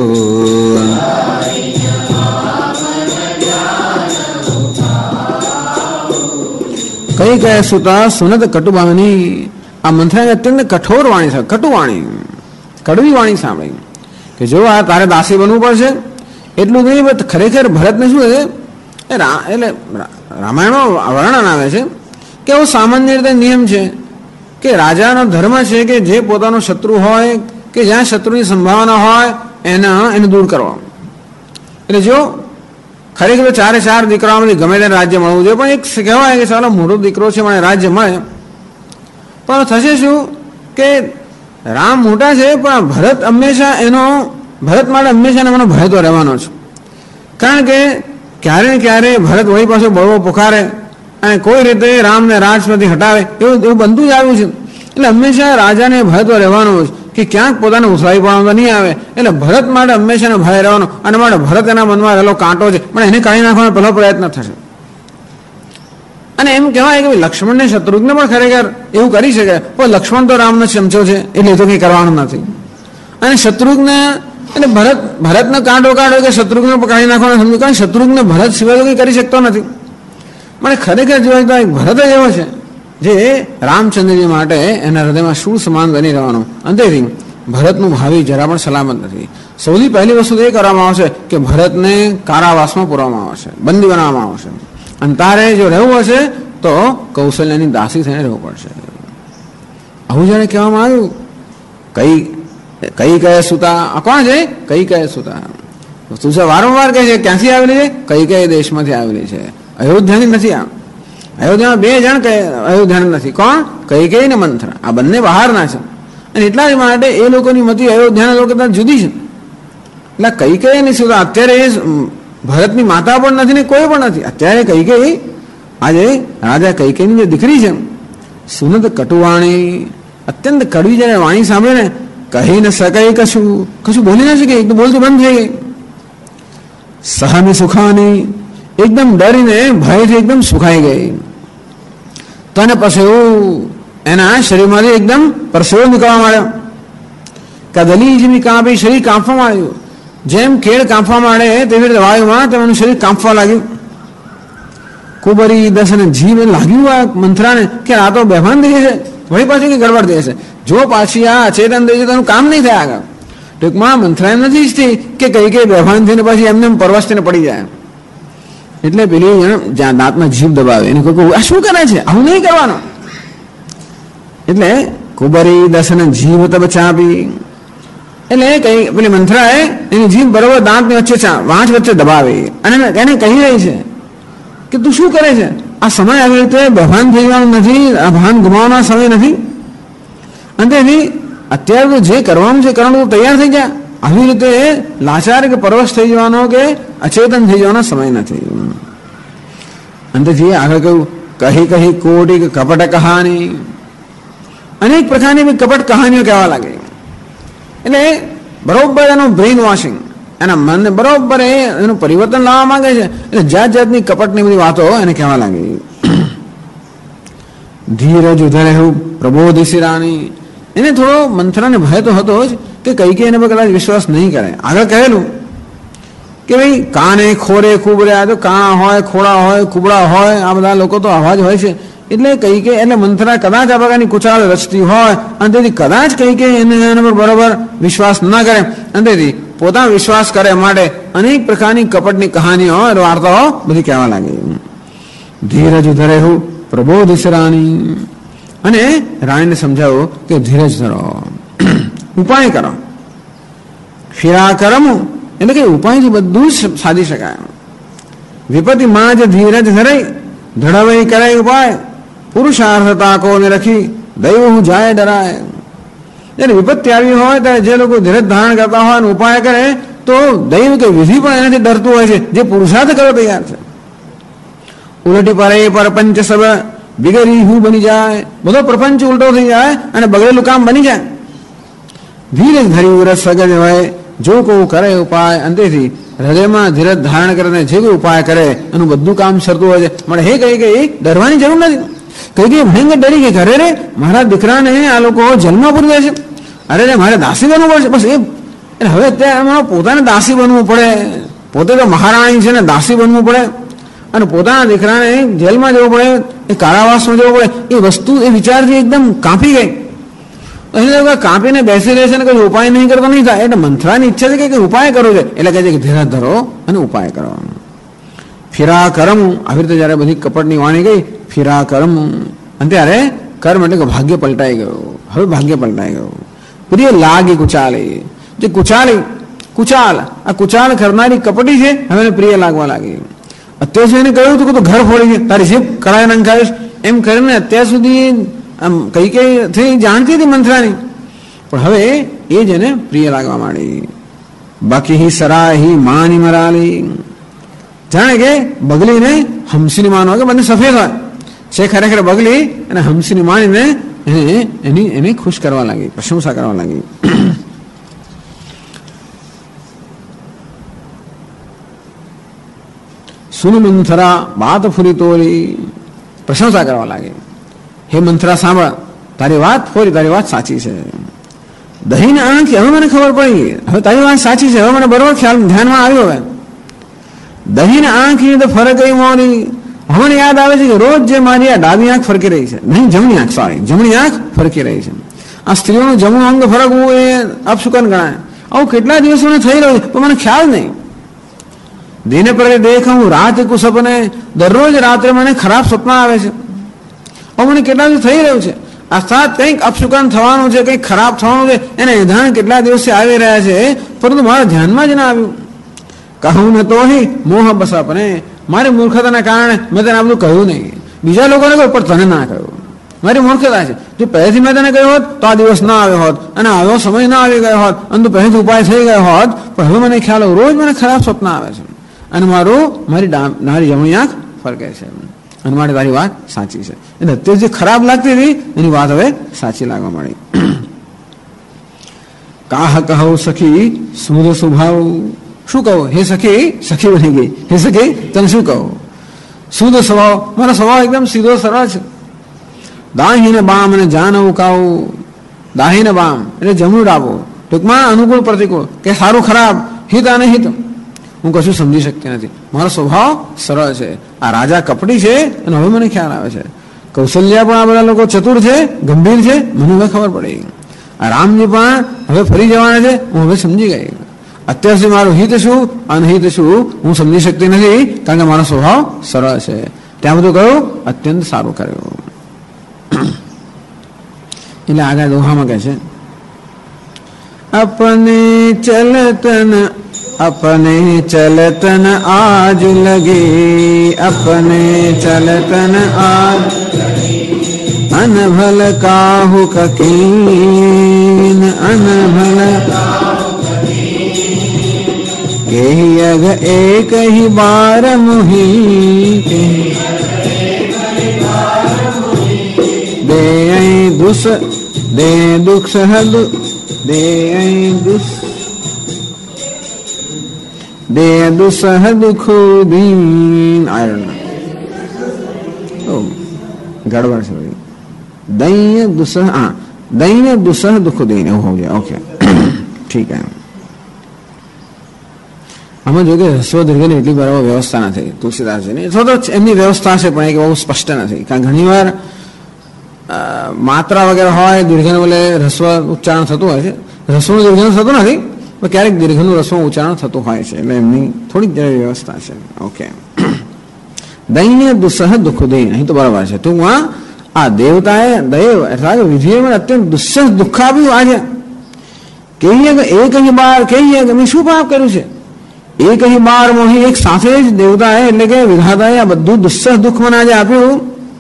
कई कहे सुता सुनत कटुबानी। આ મંથરાએ અત્યંત કઠોર વાણી છે, કટુ વાણી, કડવી વાણી સાંભળી કે જો આ તારે દાસી બનવું પડશે. એટલું નહીં, ખરેખર ભરતને શું છે, એટલે રામાયણનો વર્ણન આવે છે કે એવો સામાન્ય રીતે નિયમ છે કે રાજાનો ધર્મ છે કે જે પોતાનો શત્રુ હોય કે જ્યાં શત્રુની સંભાવના હોય એને દૂર કરવા. એટલે જો ખરેખર ચારે ચાર દીકરાઓમાંથી ગમે તેને રાજ્ય મળવું જોઈએ, પણ એક કહેવાય કે ચાલો મોટો દીકરો છે મને રાજ્ય મળે. પણ થશે શું કે રામ મોટા છે પણ ભરત હંમેશા ભરત માટે હંમેશા એનો ભય તો રહેવાનો છે. કારણ કે ક્યારે ને ક્યારે ભરત વળી પાછો બળવો પુકારે અને કોઈ રીતે રામને રાજમાંથી હટાવે એવું બનતું જ આવ્યું છે. એટલે હંમેશા રાજાને ભય તો રહેવાનો જ કે ક્યાંક પોતાને ઉછાળી પડવાનો નહીં આવે. એટલે ભરત માટે હંમેશા ભય રહેવાનો, અને માટે ભરત એના મનમાં રહેલો કાંટો છે પણ એને કાઢી નાખવાનો પહેલો પ્રયત્ન થશે. અને એમ કહેવાય કે લક્ષ્મણને શત્રુઘ્ન પણ ખરેખર એવું કરી શકે, પણ લક્ષ્મણ તો રામનો ચમચો છે એટલે એ તો કંઈ કરવાનું નથી. અને શત્રુઘ્ન એટલે ભરતનો કાંટો કાઢો કે શત્રુઘ્ન કાઢી નાખવાનું સમજ્યું, કારણ શત્રુઘ્ન ભરત સિવાય તો કંઈ કરી શકતો નથી. મને ખરેખર જોવા તો ભરત જ એવો છે જે રામચંદ્રજી માટે એના હૃદયમાં શું સમાન બની રહેવાનું. અંતેથી ભરતનું ભાવિ જરા પણ સલામત નથી. સૌથી પહેલી વસ્તુ એ કરવામાં આવશે કે ભરતને કારાવાસમાં પૂરવામાં આવશે, બંદી બનાવવામાં આવશે. અને તારે જો રહેવું હશે તો કૌશલ્યની દાસી થઈને રહેવું પડશે. આવું જયારે કહેવામાં આવ્યું, કઈ કહે સુતા, કોણ છે કઈ કહે સુતા? તું વારંવાર કહે છે ક્યાંથી આવેલી છે? કઈ કઈ દેશમાંથી આવેલી છે, અયોધ્યાની નથી. અયોધ્યામાં બે જણ અયોધ્યાના નથી. કોણ? કઈ કઈ ને મંથરા. આ બંને બહારના છે. અને એટલા જ માટે એ લોકોની મતિ અયોધ્યાના લોકો જુદી છે. એટલે કઈ કઈ નહીં સુતા અત્યારે ભરતની માતા પણ નથી ને કોઈ પણ નથી. અત્યારે કઈ કઈ આજે રાજા કઈ કઈની જે દીકરી છે સુનત કટુવાણી, અત્યંત કડવી જયારે વાણી સાંભળે ને કહી ન શકાય, કશું બોલી ના શકે, એકદમ બોલતું બંધ થઈ ગઈ. સહાની સુખાની, એકદમ ડરીને ભયથી એકદમ સુખાઈ ગઈ. તો એને પરસેવો એના શરીરમાંથી એકદમ પરસેવો નીકળવા માંડ્યો. કદલી જેવી કાંપી શરીર કાંપવા માંડ્યું. જેમ કેળ કાંપવા માંડે તેવી રીતે વાયુમાં તેમનું શરીર કાંપવા લાગ્યું. કુબરી દસને જીવ લાગ્યું આ મંથરાને કે આ તો બેભાન થઈ જશે, વળી પાછી કે ગડબડ થઈ જશે. જો પાછી આ અચેતન થઈ જશે તો કામ નહીં થાય આગળ. ટૂંકમાં મંથરા એમ નથી ઈચ્છતી કે કઈ બેભાન થઈને પછી એમને પરવાસ થઈને પડી જાય. એટલે પેલી જ્યાં દાંતમાં જીભ દબાવે એને કોઈ આ શું કરે છે, આવું નહીં કરવાનું. એટલે કુબરી દસને જીવ બચાવી, એટલે કઈ પેલી મંથરાએ એની જીભ બરોબર દાંતની વચ્ચે વાંચ વચ્ચે દબાવી અને એને કહી રહી છે કે તું શું કરે છે? આ સમય આવી રીતે બેભાન થઈ જવાનું નથી, આ ભાન ગુમાવવાનો સમય નથી. અને તેથી અત્યારે તો જે કરવાનું છે કરવાનું તો તૈયાર થઈ ગયા. આવી રીતે લાચાર કે પરવશ થઈ જવાનો કે અચેતન થઈ જવાનો સમય નથી. અંતથી આગળ કહ્યું કહી કોટી કપટ કહાની, અનેક પ્રકારની કપટ કહાનીઓ કહેવા લાગી. એટલે બરોબર એનું બ્રેઇન વોશિંગ, એના મનને બરોબર એનું પરિવર્તન લાવવા માંગે છે. એટલે જાત જાતની કપટની બધી વાતો એને કહેવા લાગી. ધીરજ ઉધરે હું પ્રબોધિસી રાણી, એને થોડો મંથરાને ભય તો હતો જ કે કઈ એને પર કદાચ વિશ્વાસ નહીં કરે. આગળ કહેલું કે ભાઈ કાને ખોરે કુબરે, આ તો કાણા હોય, ખોડા હોય, કુબડા હોય, આ બધા લોકો તો અવાજ હોય છે. એટલે કઈ કે એટલે મંથરા કદાચ આ પ્રકારની કુચાળ રચતી હોય અને તેથી કદાચ કઈ કે એના પર બરોબર વિશ્વાસ ના કરે અને તેથી પોતાનો વિશ્વાસ કરે માટે અનેક પ્રકારની કપટની કહાનીઓ વાર્તાઓ બધી કહેવા લાગી. ધીરજ ધરે હું પ્રબોધિસ રાણી, અને રાણીને સમજાવો કે ધીરજ ધરો, ઉપાય કરો. ફિરા કરમ એટલે કે ઉપાયથી બધું જ સાધી શકાય. વિપત્તિ માં જ ધીરજ ધરે, ધડવઈ કરે ઉપાય, પુરુષાર્થતા કોને રખી, દૈવ હું જાય ડરાય. જ્યારે વિપત્તિ આવી હોય ત્યારે જે લોકો ધીરજ ધારણ કરતા હોય અને ઉપાય કરે તો દૈવ કે વિધિ પણ એનાથી ડરતું હોય છે, જે પુરુષાર્થ કરવા તૈયાર છે. ઉલટી પરે પરપંચ સબ બિગડી હું બની જાય, બધો પ્રપંચ ઉલટો થઈ જાય અને બગડેલું કામ બની જાય. ધીરે ધરી રસ સગજ હોય, જો કોઈ કરે ઉપાય, અંતેથી હૃદયમાં ધીરજ ધારણ કરીને જે કોઈ ઉપાય કરે એનું બધું કામ સરતું હોય છે. મળે હે કઈ કઈ ડરવાની જરૂર નથી. કઈ કઈ ભયંકર ડરી ગઈ, અરે રે મારા દીકરાને આ લોકો જેલમાં પૂરી દે છે, અરે રે મારે દાસી બનવું પડશે. બસ એ હવે અત્યારે પોતાને દાસી બનવું પડે, પોતે તો મહારાણી છે ને દાસી બનવું પડે અને પોતાના દીકરાને જેલમાં જવું પડે, એ કારાવાસમાં જવું પડે. એ વસ્તુ એ વિચારથી એકદમ કાંપી ગઈ. એટલે કાપીને બેસી રહે છે ને કોઈ ઉપાય નહીં કરતો નહીં થાય. એટલે મંથરાની ઈચ્છા છે કે ઉપાય કરવો છે, એટલે કહે છે કે ધીરજ ધરો અને ઉપાય કરવાનો. ફિરા કરમ, આવી રીતે જયારે બધી કપટની વાણી ગઈ, ફિરા કરમ, અને ત્યારે કર્મ એટલે કે ભાગ્ય પલટાઈ ગયું. હવે ભાગ્ય પલટાઈ ગયું. પ્રિય લાગી કુચાલી, જે કુચાલી કુચાલ, આ કુચાલ કરનારી કપટી છે, હવે એને પ્રિય લાગવા લાગી. અત્યાર સુધી એને કહ્યું હતું કે તું ઘર ફોડી છે, તારી જીભ કડાય નંખાવીશ, એમ કરીને અત્યાર સુધી આમ કઈ કઈ થઈ જાણતી હતી મંથરાની, પણ હવે એ જ એને પ્રિય લાગવા માંડી. બાકી હી સરાહી માની મરાલી, જાણે કે બગલીને હંસની માનો કે બંને સફેદ હોય છે, ખરેખર બગલી અને હંસની માનીને એને ખુશ કરવા લાગી, પ્રશંસા કરવા લાગી. સુન મંથરા વાત ફૂરી તોરી, પ્રશંસા કરવા લાગી. હે મંથરા સાંભળ, તારી વાત ફોરી, તારી વાત સાચી છે. દહીંને આંખ, હવે મને ખબર પડી, હવે તારી વાત સાચી છે, હવે મને બરોબર ખ્યાલ ધ્યાનમાં આવ્યો. હવે દહીંને આંખની તો ફરક એ મોરી, હવે યાદ આવે છે કે રોજ જે મારી આ ડાબી આંખ ફરકી રહી છે, નહીં જમણી આંખ, સોરી જમણી આંખ ફરકી રહી છે. આ સ્ત્રીઓનું જમણું અંગ ફરકવું એ અપશુકન ગણાય. આવું કેટલા દિવસોને થઈ રહ્યું છે પણ મને ખ્યાલ નહીં. દિને પર દેખું રાત કુ સપને, દરરોજ રાત્રે મને ખરાબ સપના આવે છે. હવે મને કેટલા દિવસ થઈ રહ્યું છે, આ સાત કંઈક અપશુકન થવાનું છે, કંઈક ખરાબ થવાનું છે, એને નિધાન કેટલા દિવસથી આવી રહ્યા છે, પરંતુ મારા ધ્યાનમાં જ ના આવ્યું. કહું ને તો મોહ બસ આપને, મારી મૂર્ખતાના કારણે મેં તને આ બધું કહ્યું નહીં. બીજા લોકોને કહ્યું પણ તને ના કહ્યું, મારી મૂર્ખતા છે. જો પહેલેથી મેં તને કહ્યું હોત તો આ દિવસ ના આવ્યો હોત અને આવ્યો સમય ના આવી ગયો હોત અને તું પહેલેથી ઉપાય થઈ ગયો હોત, પણ હવે મને ખ્યાલ રોજ મને ખરાબ સપના આવે છે અને મારી જમણી આંખ ફરકે છે અને મારી તારી વાત સાચી છે. એટલે અત્યારે જે ખરાબ લાગતી હતી એની વાત હવે સાચી લાગવા મળી. કાહ કહો સખી સુધ સ્વભાવ, શું કહું હે સખી, સખી બની ગઈ. હે સખી તને શું કહું, શુદ્ધ સ્વભાવ, મારો સ્વભાવ એકદમ સીધો સરળ છે. દાહીને બામ અને જાનવું કાવું, દાહીને બામ એટલે જમણું ડાબું, ટૂંકમાં અનુકૂળ પ્રતિકૂળ કે સારું ખરાબ, હિત અને હિત, હું કશું સમજી શકતી નથી. મારો સ્વભાવ સરળ છે. આ રાજા કપટી છે અને હવે મને ખ્યાલ આવે છે. કૌશલ્યા પણ આ બધા લોકો ચતુર છે, ગંભીર છે, મને હવે ખબર પડી. આ રામજી પણ હવે ફરી જવાના છે, હું હવે સમજી ગઈ. અત્યાર સુધી મારું હિત શું અનહિત શું હું સમજી શકતી નથી, કારણ કે મારો સ્વભાવ સરળ છે. ત્યાં બધું કહ્યું અત્યંત સારું કર્યું. એટલે આગળ દોહામાં કહે છે, अपने चलतन आज लगे, अपने चलतन आज अनभल काहू ककीन, अनभल केहियग एक ही बार मुही, दे दुख सहद दे दुसह दुखुदीन. गड़बड़ से भाई, दैन्य दुसह, हाँ दैन्य दुसह दुखुदीन हो गया. ओके ठीक है. આમાં જો કે હસ્વ દીર્ઘની એટલી બરાબર વ્યવસ્થા નથી તુલસીદાસજીની, અથવા તો એમની વ્યવસ્થા છે પણ એ બહુ સ્પષ્ટ નથી. કારણ ઘણી વાર માત્રા વગેરે હોય, દીર્ઘનું એટલે રસ્વ ઉચ્ચારણ થતું હોય છે, રસ્વનું દીર્ઘનું થતું નથી, પણ ક્યારેક દીર્ઘનું રસ્વ ઉચ્ચારણ થતું હોય છે, એટલે એમની થોડીક જરી વ્યવસ્થા છે. ઓકે. દૈન્ય દુસહ દુઃખદૈન, અહીં તો બરાબર છે. ટૂંકમાં આ દેવતાએ દૈવ એટલે વિધિએ મને અત્યંત દુસ્સહ દુઃખ આપ્યું. આજે કહીએ કે એક જ બાર કહીએ કે મેં શું પાપ કર્યું છે, એક જ બાર મોહી એક સાથે જ દેવતાએ એટલે કે વિધાતાએ આ બધું દુસ્સહ દુઃખ મને આજે આપ્યું.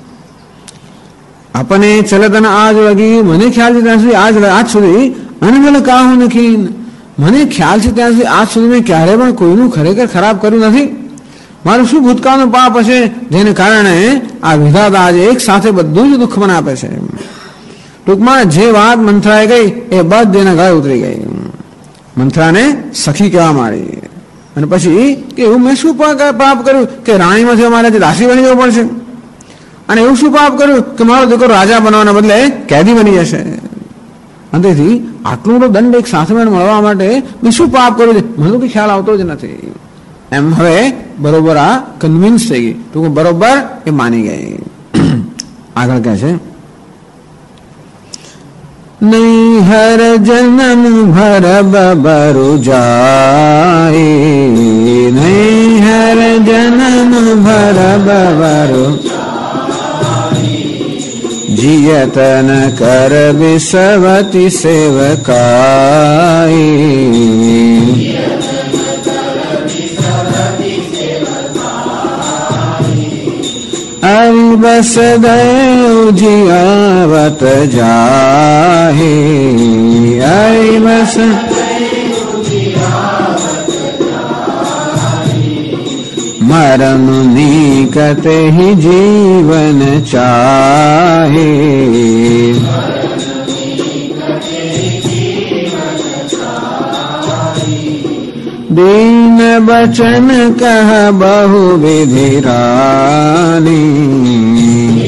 अपने चलतन आज लगी, મને ખ્યાલ છે ત્યાં સુધી આજ સુધી અનબલ કાહું નથી, મને ખ્યાલ છે ત્યાં સુધી આજ સુધી મેં ક્યારે પણ કોઈનું ખરેખર ખરાબ કર્યું નથી. મારું શું ભૂતકાળનું પાપ હશે જેને કારણે આ વિધાતા આજે એક સાથે બધું જ દુઃખ મને આપે છે. ટૂંકમાં જે વાત મંથરાએ ગઈ એ બધી એના ગળે ઉતરી ગઈ. મંથરાને સખી કહેવા માંડી અને પછી કે એવું મેં શું પાપ કર્યું કે રાણીમાંથી અમારે દાસી બની જવું પડશે, અને એવું શું પાપ કર્યું કે મારો દીકરો રાજા બનવાના બદલે કેદી બની જશે. અંતેથી આટલું મોટો દંડ એક સાથે મને મળવા માટે મેં શું પાપ કર્યું છે મને તો કઈ ખ્યાલ આવતો જ નથી. એમ હવે બરોબર આ કન્વિન્સ થઈ ગઈ, ટૂંક બરોબર એ માની ગઈ. આગળ કહે છે નૈહર જન્મ ભર બબરુ જાય, નૈહર જન્મ ભર બબરુ જીયતન કર વિસવતી સેવકાઈ, અરી બસ દયો જીયાવત જાહે, અરી બસ મરણ નિકટ હિ જીવન ચાહે, दीन बचन कह बहु विधि रानी,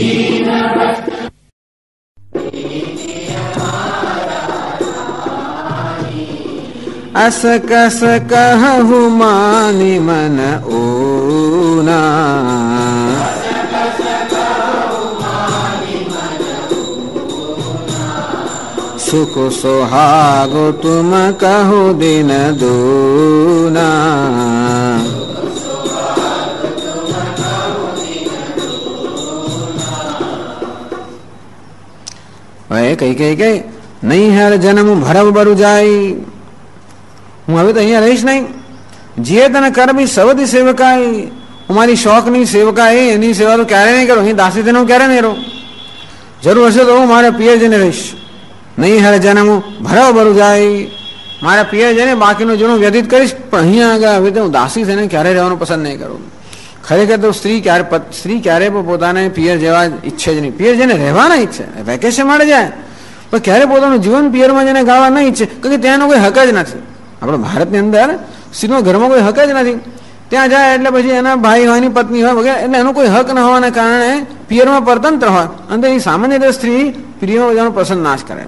अस कस कहु मानि मन ऊना, सुख सुहागो तुम कहो दिन दूना, કઈ કઈ કઈ નહીં હર જન્મ ભરવ બરુ જાય, હું હવે તો અહીંયા રહીશ નહીં. જે તને કરબી સવતી સેવકાઈ, હું મારી શોખની સેવકા એની સેવા તો ક્યારે નહીં કરું, અહીં દાસી થઈને હું ક્યારે નહીં રહું. જરૂર હશે તો હું મારા પિયરજીને રહીશ. નહીં હર જન્મ ભરવ બરુ જાય, મારા પિયરજીને બાકીનું જૂનું વ્યતીત કરીશ, પણ અહીંયા આગળ હવે તો હું દાસી થઈને ક્યારે રહેવાનું પસંદ નહીં કરું. ખરેખર તો સ્ત્રી ક્યારે પણ પોતાને પિયર જેવા ઈચ્છે જ નહીં. પિયર જેને રહેવાના ઈચ્છે, વેકેશન માટે જાય, પણ ક્યારે પોતાનું જીવન પિયરમાં જેને ગાળવા નહીં ઈચ્છે, કારણ કે ત્યાંનો કોઈ હક જ નથી. આપણા ભારતની અંદર સ્ત્રીનો ઘરમાં કોઈ હક જ નથી. ત્યાં જાય એટલે પછી એના ભાઈ હોય ની પત્ની હોય વગેરે, એટલે એનો કોઈ હક ન હોવાના કારણે પિયરમાં પરતંત્ર હોય, અને એ સામાન્ય રીતે સ્ત્રી પિયરમાં જવાનું પસંદ ના જ કરે,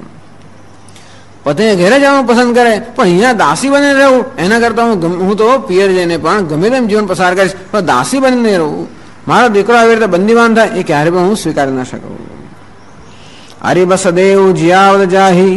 પતિ ઘરે જવાનું પસંદ કરે. પણ અહીંયા દાસી બનીને રહેવું એના કરતા હું તો પિયર જઈને પણ ગમે તેમ જીવન પસાર કરીશ, પણ દાસી બનીને રહું, મારો દીકરો આવી રીતે બંદીવાન થાય એ ક્યારે પણ હું સ્વીકારી ના શકું. હરિ બસ દેવ જીયાવદ જાહી,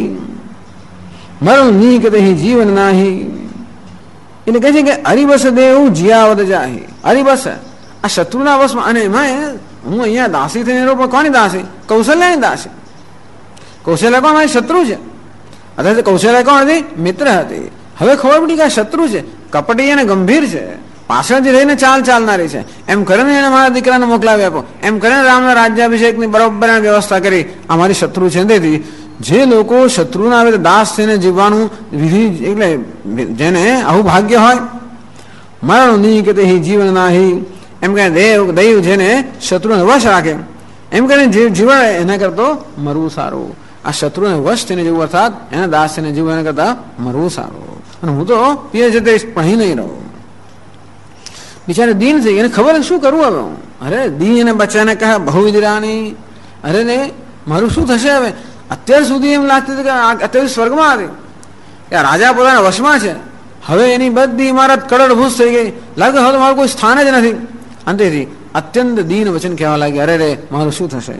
મરું ની કે જીવન નાહી. એટલે કહે છે કે હરિબસ દેવ જીયાવદ જાહી, હરિબસ આ શત્રુના વશમાં. અને એમાં હું અહીંયા દાસી થઈને રહું, પણ કોની દાસી? કૌશલ્યાની દાસી. કૌશલ્યા કોણ? મારી શત્રુ છે. અથવા કૌશલ્યા કોણ હતી? મિત્ર હતી. હવે ખબર પડી કે આ શત્રુ છે, કપટી અને ગંભીર છે, પાછળથી રહીને ચાલનારી છે. એમ કરીને એને મારા દીકરાને મોકલાવી આપો, એમ કરીને રામના રાજ્યાભિષેકની બરોબર વ્યવસ્થા કરી. અમારી શત્રુ છે. તેથી જે લોકો શત્રુના આવે દાસ થઈને જીવવાનું વિધિ, એટલે જેને આવું ભાગ્ય હોય, મરણ ની કે જીવન નાહી, એમ કે દૈવ જેને શત્રુને વશ રાખે, એમ કરીને જીવાય એના કરતો મરવું સારું. આ શત્રુને વશ થઈને જીવવું, અર્થાત એના દાસ થઈને જીવવું એના કરતા મરવું સારું. અને હું તો પિયર જતે પણ અહીં નહીં રહું. બિચારે દીન થઈ એને ખબર શું કરવું હવે. અરે દીન બચ્ચાને કહે બહુ વિદરાની, અરે ને મારું શું થશે હવે? અત્યાર સુધી એમ લાગતું હતું કે અત્યારે સ્વર્ગમાં હતી, કે રાજા પોતાના વશમાં છે. હવે એની બધી ઇમારત કરોડભૂત થઈ ગઈ, લાગે હવે મારું કોઈ સ્થાન જ નથી. અંતેથી અત્યંત દીન વચન કહેવા લાગે, અરે રે મારું શું થશે?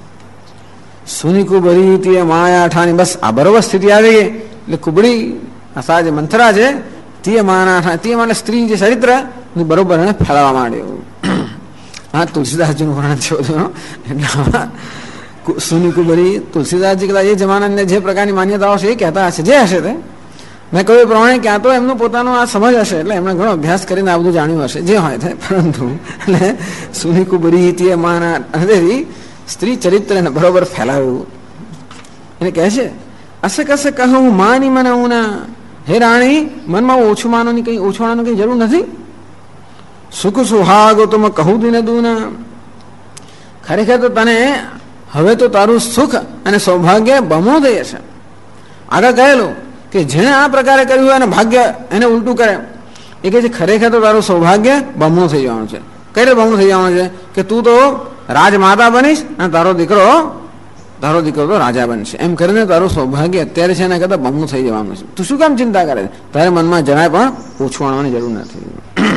સુની કુબરી તે માયા ઠાની. બસ આ બરોબર સ્થિતિ આવી ગઈ. એટલે કુબડી આ જે મંથરા છે તે માના ઠા, તે માટે સ્ત્રી જે ચરિત્ર બરોબર એને ફેલાવવા માંડ્યું. હા, તુલસીદાસજીનું વર્ણન છે બધું. એટલે સુની કુબરી તુલસીદાસજી કદાચ એ જમાનાને જે પ્રકારની માન્યતાઓ છે એ કહેતા હશે, જે હશે તે મેં કહ્યું એ પ્રમાણે ક્યાં તો એમનું પોતાનું આ સમજ હશે, એટલે એમણે ઘણો અભ્યાસ કરીને આ બધું જાણ્યું હશે, જે હોય તે. પરંતુ એટલે સુની કુબરી તે માના સ્ત્રી ચરિત્રને બરોબર ફેલાવ્યું. એને કહે છે અસે કસે કહું માની મને ઉના, હે રાણી મનમાં ઓછું માનવાની કંઈ ઓછું માનવાની કંઈ જરૂર નથી. સુખ સુહાગ તુમ કહું દિન દૂના. ખરેખર તો તને હવે તો તારું સુખ અને સૌભાગ્ય બમણું થઈ જશે. આગળ કહેલું કે જેણે આ પ્રકારે કર્યું હોય અને ભાગ્ય એને ઉલટું કરે એ કહે છે ખરેખર તો તારું સૌભાગ્ય બમણું થઈ જવાનું છે. કઈ રીતે બમણું થઈ જવાનું છે કે તું તો રાજમાતા બનીશ અને તારો દીકરો તો રાજા બનશે. એમ કરીને તારું સૌભાગ્ય અત્યારે છે એના કરતાં બમણું થઈ જવાનું છે. તું શું કામ ચિંતા કરે છે? તારે મનમાં જરાય પણ પૂછવાની જરૂર નથી.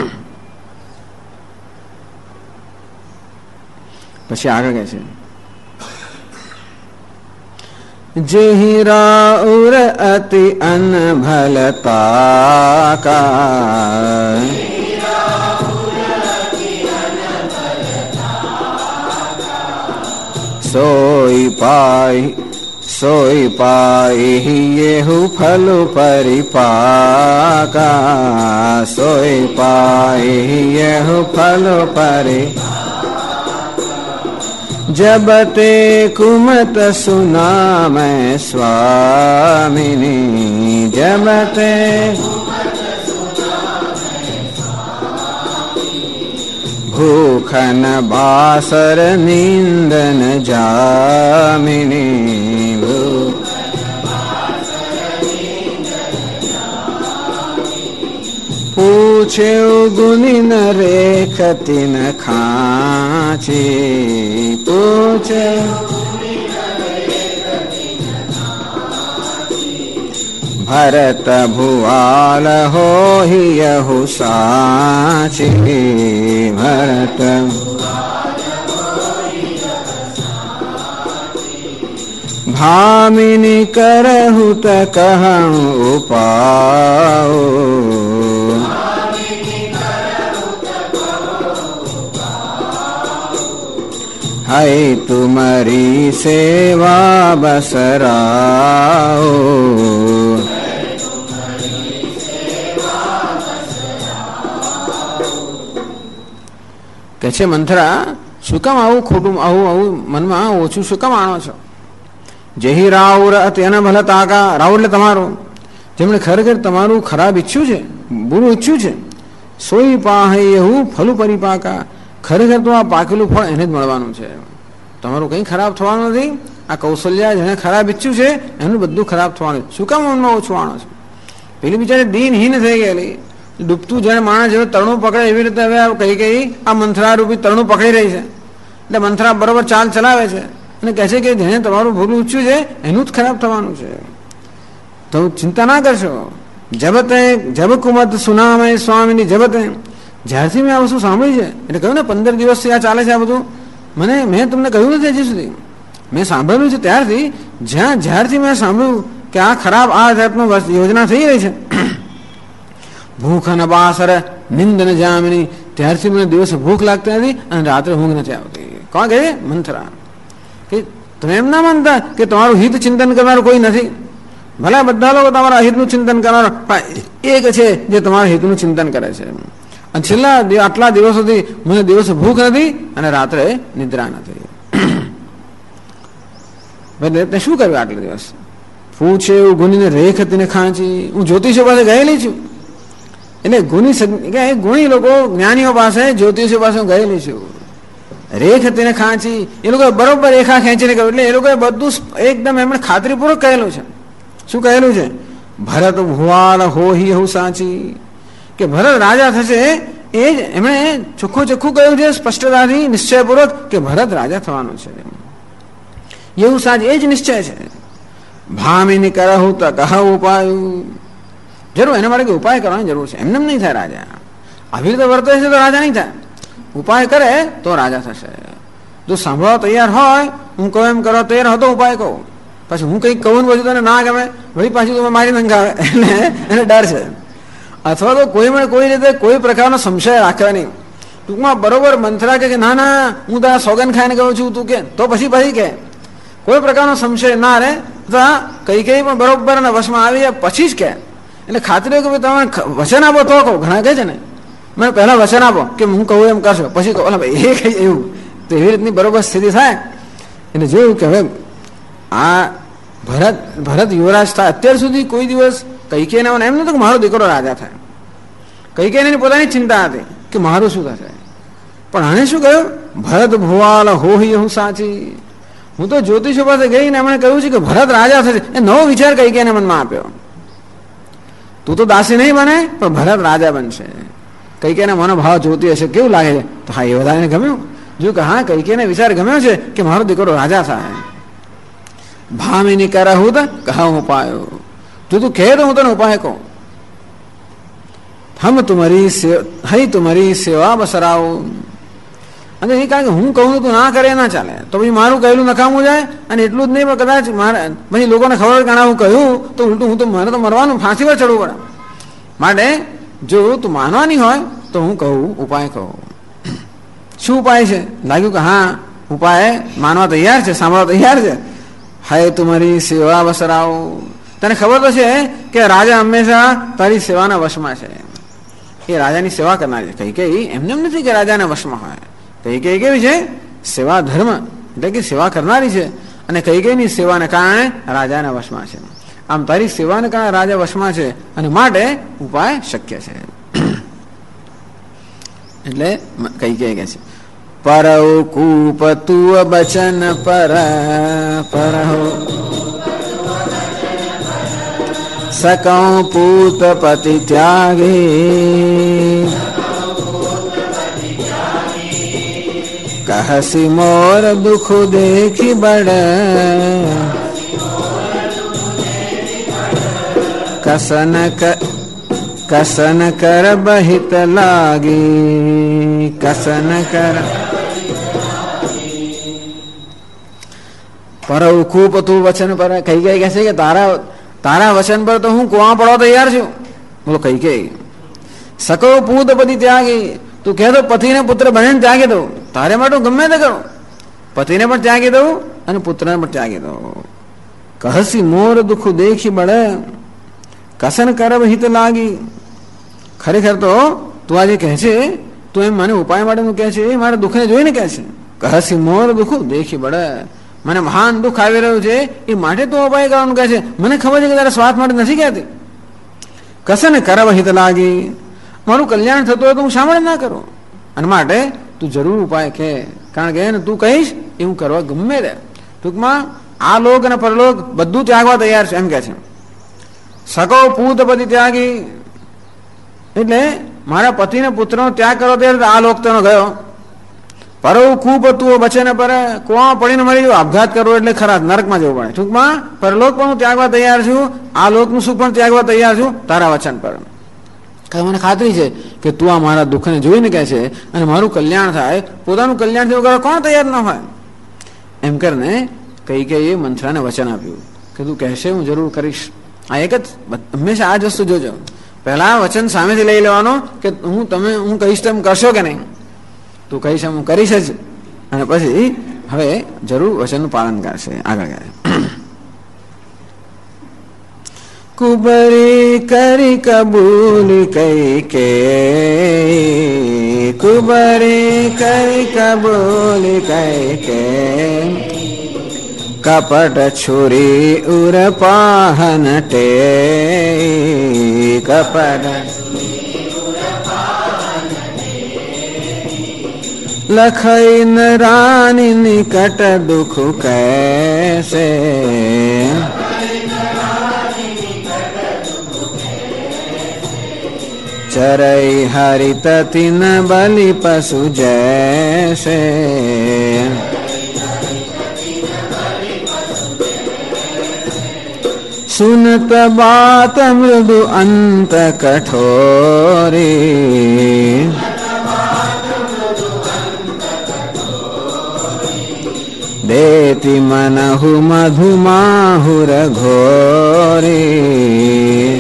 પછી આગળ કહે છે જેહી રાઉર અતિ અનભલતા કા સોઈ પાઈ યેહુ ફલ પરિપાકા. સોઈ પાઈ યેહુ ફલ પરિપાકા. जब ते कुमत सुना मैं स्वामिनी. जब ते भूखन बासर निंदन जामिनी. पूछे गुनी न रेखती न खाची. पूछे भरत भुआल हो ही यहु साची. भरत भामिनी करहु त कहूँ उपाओ. है तुम्हारी सेवा बसराओ. કે છે મંથરા શું કામ આવું ખોટું આવું મનમાં ઓછું શું કામ આણો છો? જેહી રાઉર તેના ભલે તાકા. રાઉર એટલે તમારું, જેમણે ખરેખર તમારું ખરાબ ઈચ્છ્યું છે, બુરું ઈચ્છ્યું છે. સોઈ પાહે એવું ફલું પરિપાકા. ખરેખર તો આ પાકેલું ફળ એને જ મળવાનું છે. તમારું કંઈ ખરાબ થવાનું નથી. આ કૌશલ્યા જેને ખરાબ ઈચ્છ્યું છે એનું બધું ખરાબ થવાનું. શું કામ મનમાં ઓછું આણો છો? પેલી બિચારી દિનહીન થઈ ગયેલી, ડૂબતું જ્યારે માણસ જેવું તરણું પકડે એવી રીતે હવે કઈ આ મંથરા રૂપી તરણું પકડી રહી છે. એટલે મંથરા બરોબર ચાલ ચલાવે છે અને કહે છે કે જેને તમારું ભૂલું ઈચ્છ્યું છે એનું જ ખરાબ થવાનું છે. તો ચિંતા ના કરશો. જબતે જબ કુમત સુનામે સ્વામીની જબતે. જ્યારથી મેં આ વસ્તુ સાંભળી છે એટલે કહ્યું ને 15 દિવસથી આ ચાલે છે આ બધું. મેં તમને કહ્યું નથી હજી સુધી. મેં સાંભળ્યું છે ત્યારથી જ્યારથી મેં સાંભળ્યું કે આ ખરાબ આ જાતનો યોજના થઈ રહી છે. ભૂખ અને બાસર નિંદન જામિની. ત્યારથી મને દિવસે ભૂખ લાગતી નથી અને રાત્રે ઊંઘ નથી આવતી. કોણ કહે? મંથરા. કે તમે એમ ના માનતા કે તમારું હિત ચિંતન કરનારું કોઈ નથી? ભલે બધા લોકો તમારા હિતનું ચિંતન કરનાર એક છે જે તમારા હિતનું ચિંતન કરે છે. અને છેલ્લા આટલા દિવસોથી મને દિવસે ભૂખ નથી અને રાત્રે નિદ્રા નથી. શું કર્યું આટલા દિવસ? પૂછે એવું ગુનીને રેખ હતી ને ખાંચી. હું જ્યોતિષો પાસે ગયેલી છું. એટલે ગુણી લોકો જ્ઞાનીઓ પાસે જ્યોતિષો પાસે હું ગયેલી છું. રેખ હતી ને ખાંચી. એ લોકોએ બરોબર રેખા ખેંચીને કહ્યું. એટલે એ લોકોએ બધું એકદમ એમણે ખાતરીપૂર્વક કહેલું છે. શું કહેલું છે? ભરત ભુવાલ હોહી હું સાચી. કે ભરત રાજા થશે એ જ એમણે ચોખ્ખું કહ્યું છે સ્પષ્ટતાથી નિશ્ચયપૂર્વક કે ભરત રાજા થવાનું છે. એવું સાચ એ જ નિશ્ચય છે. ભામિની કરહું તો કહ ઉપાયું. જરૂર એના માટે ઉપાય કરવાની જરૂર છે. એમને નહીં થાય રાજા. આવી રીતે વર્તે છે તો રાજા નહીં થાય. ઉપાય કરે તો રાજા થશે. જો સાંભળવા તૈયાર હોય, હું કહું એમ કરવા તૈયાર હતો ઉપાય કહું, પછી હું કંઈક કહું પછી તને ના ગમે વળી પાછું તમે મારી નંખાવે એટલે એને ડર છે. અથવા તો કોઈ રીતે કોઈ પ્રકારનો સંશય રાખવા નહીં. ટૂંકમાં બરોબર મંથરા કે ના ના હું તારા સોગન ખાઈને કહું છું તું કે તો પછી કે કોઈ પ્રકારનો સંશય ના રહે. કઈ પણ બરોબર અને વશમાં આવી જાય પછી જ કે. એટલે ખાતરી કે તમે વચન આપો તો કહો. ઘણા કહે છે ને મને પહેલા વચન આપો કે હું કહું એમ કરશો પછી કહો. એ કઈ એવું તો એવી રીતની બરોબર સ્થિતિ થાય. એટલે જોયું કે હવે આ ભરત યુવરાજ થાય. અત્યાર સુધી કોઈ દિવસ કૈકેયીને એમ નતું કે મારો દીકરો રાજા થાય. કૈકેયીની પોતાની ચિંતા હતી કે મારું શું થશે. પણ આને શું કહ્યું? ભરત ભુવાલ હોહી હું સાચી. હું તો જ્યોતિષો પાસે ગઈને એમણે કહ્યું છે કે ભરત રાજા થશે. એ નવો વિચાર કૈકેયીના મનમાં આપ્યો. તું તો દાસી નહીં બને, પણ ભરત રાજા બનશે. કૈકેયીના મનોભાવ જોતી હશે કેવું લાગે છે. તો હા, એ બધાને ગમ્યું. જો કે હા, કૈકેયીને વિચાર ગમ્યો છે કે મારો દીકરો રાજા થાય. ભામિની કરહું તો કહું ઉપાયો. જો તું કહે તો હું તને ઉપાય કહું. હમ તુમારી સેવા બસરાઓ. અને એ કારણ કે હું કહું તું ના કરે ના ચાલે, તો પછી મારું કહેલું નકામું જાય. અને એટલું જ નહીં, પણ કદાચ મારે પછી લોકોને ખબર કે હું કહ્યું તો ઉલટું હું તો મને તો મરવાનું, ફાંસી પર ચડવું પડે. માટે જો તું માનવાની હોય તો હું કહું ઉપાય કહું. શું ઉપાય છે? લાગ્યું કે હા, ઉપાય માનવા તૈયાર છે, સાંભળવા તૈયાર છે. હાય તુમારી સેવા બસરાઓ. તને ખબર તો છે કે રાજા હંમેશા તારી સેવાના વશમાં છે. એ રાજાની સેવા કરનાર છે. કૈકેયી એમને એમ નથી કે રાજાના વશમાં હોય. કૈકેયી કેવી છે? સેવા ધર્મ, એટલે કે સેવા કરનારી છે. અને કૈકેયીની સેવાને કારણે રાજાના વશમાં છે. આમ તારી સેવાને કારણે રાજા વશમાં છે, અને માટે ઉપાય શક્ય છે. એટલે કૈકેયી કહે છે પરૌ કૂપ તું બચન પરહો सकौ पूत पति त्यागे कहसी मोर दुख देखी बड़ कसन कर बहित लागी कसन कर परौ खूप तू वचन पर कही कैसे कि તારા વચન પર તો હું કુવા પડવા તૈયાર છું. બોલો કૈકેયી. સકો પૂત પતિ ત્યાગી. તું કહે તો પતિને પુત્ર બને ત્યાગી દઉં, તારે માટે ગમે તે કરું. પતિને પણ ત્યાગી દઉં અને પુત્રને પણ ત્યાગી દઉં. કહસી મોર દુઃખ દેખી બળે કસન કરબ હિત લાગી. ખરેખર તો તું આજે કહે છે, તું એમ મને ઉપાય માટેનું કહે છે, એ મારા દુઃખને જોઈને કહે છે. કહસી મોર દુઃખ દેખી બળે. મને મહાન દુઃખ આવી રહ્યું છે, એ માટે તું ઉપાય કરવાનું કહે છે. મને ખબર છે કે તારા સ્વાર્થ માટે નથી કહેતી. કસન કરબ હિત લાગી. મારું કલ્યાણ થતું હોય તો હું શા માટે ના કરું? અને માટે તું જરૂર ઉપાય કહે, કારણ કે તું કહીશ એ હું કરવા ગમે તે. ટૂંકમાં આ લોક અને પરલોક બધું ત્યાગવા તૈયાર છે એમ કે છે. સકો પૂત પતિ ત્યાગી, એટલે મારા પતિને પુત્રનો ત્યાગ કરો ત્યારે આ લોક તેનો ગયો. પરવ ખૂબ હતું બચે પર કુવા પડીને મરી જવું, આપઘાત કરવો એટલે ખરા નરકમાં જવું પડે. ટૂંકમાં પરલોક પણ હું ત્યાગવા તૈયાર છું, આ લોકનું સુખ પણ ત્યાગવા તૈયાર છું તારા વચન પર. મને ખાતરી છે કે તું આ મારા દુઃખને જોઈને કહે છે અને મારું કલ્યાણ થાય. પોતાનું કલ્યાણ થયું કરવા કોણ તૈયાર ન હોય? એમ કરીને કૈકેયીએ મંથરાને વચન આપ્યું કે તું કહેશે હું જરૂર કરીશ. આ એક જ હંમેશા આ જ વસ્તુ જોજો. પહેલા વચન સામેથી લઈ લેવાનો કે હું કહીશ તેમ કરશો કે નહીં. તું કહીશ હું કરીશ જ, અને પછી હવે જરૂર વચનનું પાલન કરશે. આગળ કહે કુબરી કરી કબૂલી કૈકેયી. કુબરી કરી કબૂલી કૈકેયી. કપટ છુરી ઉર પાહન ટે. કપટ લખૈન રાની નિકટ દુઃખ કૈસે. ચરઈ હરિત તિન બલિ પશુ જૈસે. સુનત બાત મૃદુ અંત કઠોરી. દેતિ મનહુ મધુમાહુર ઘોરી.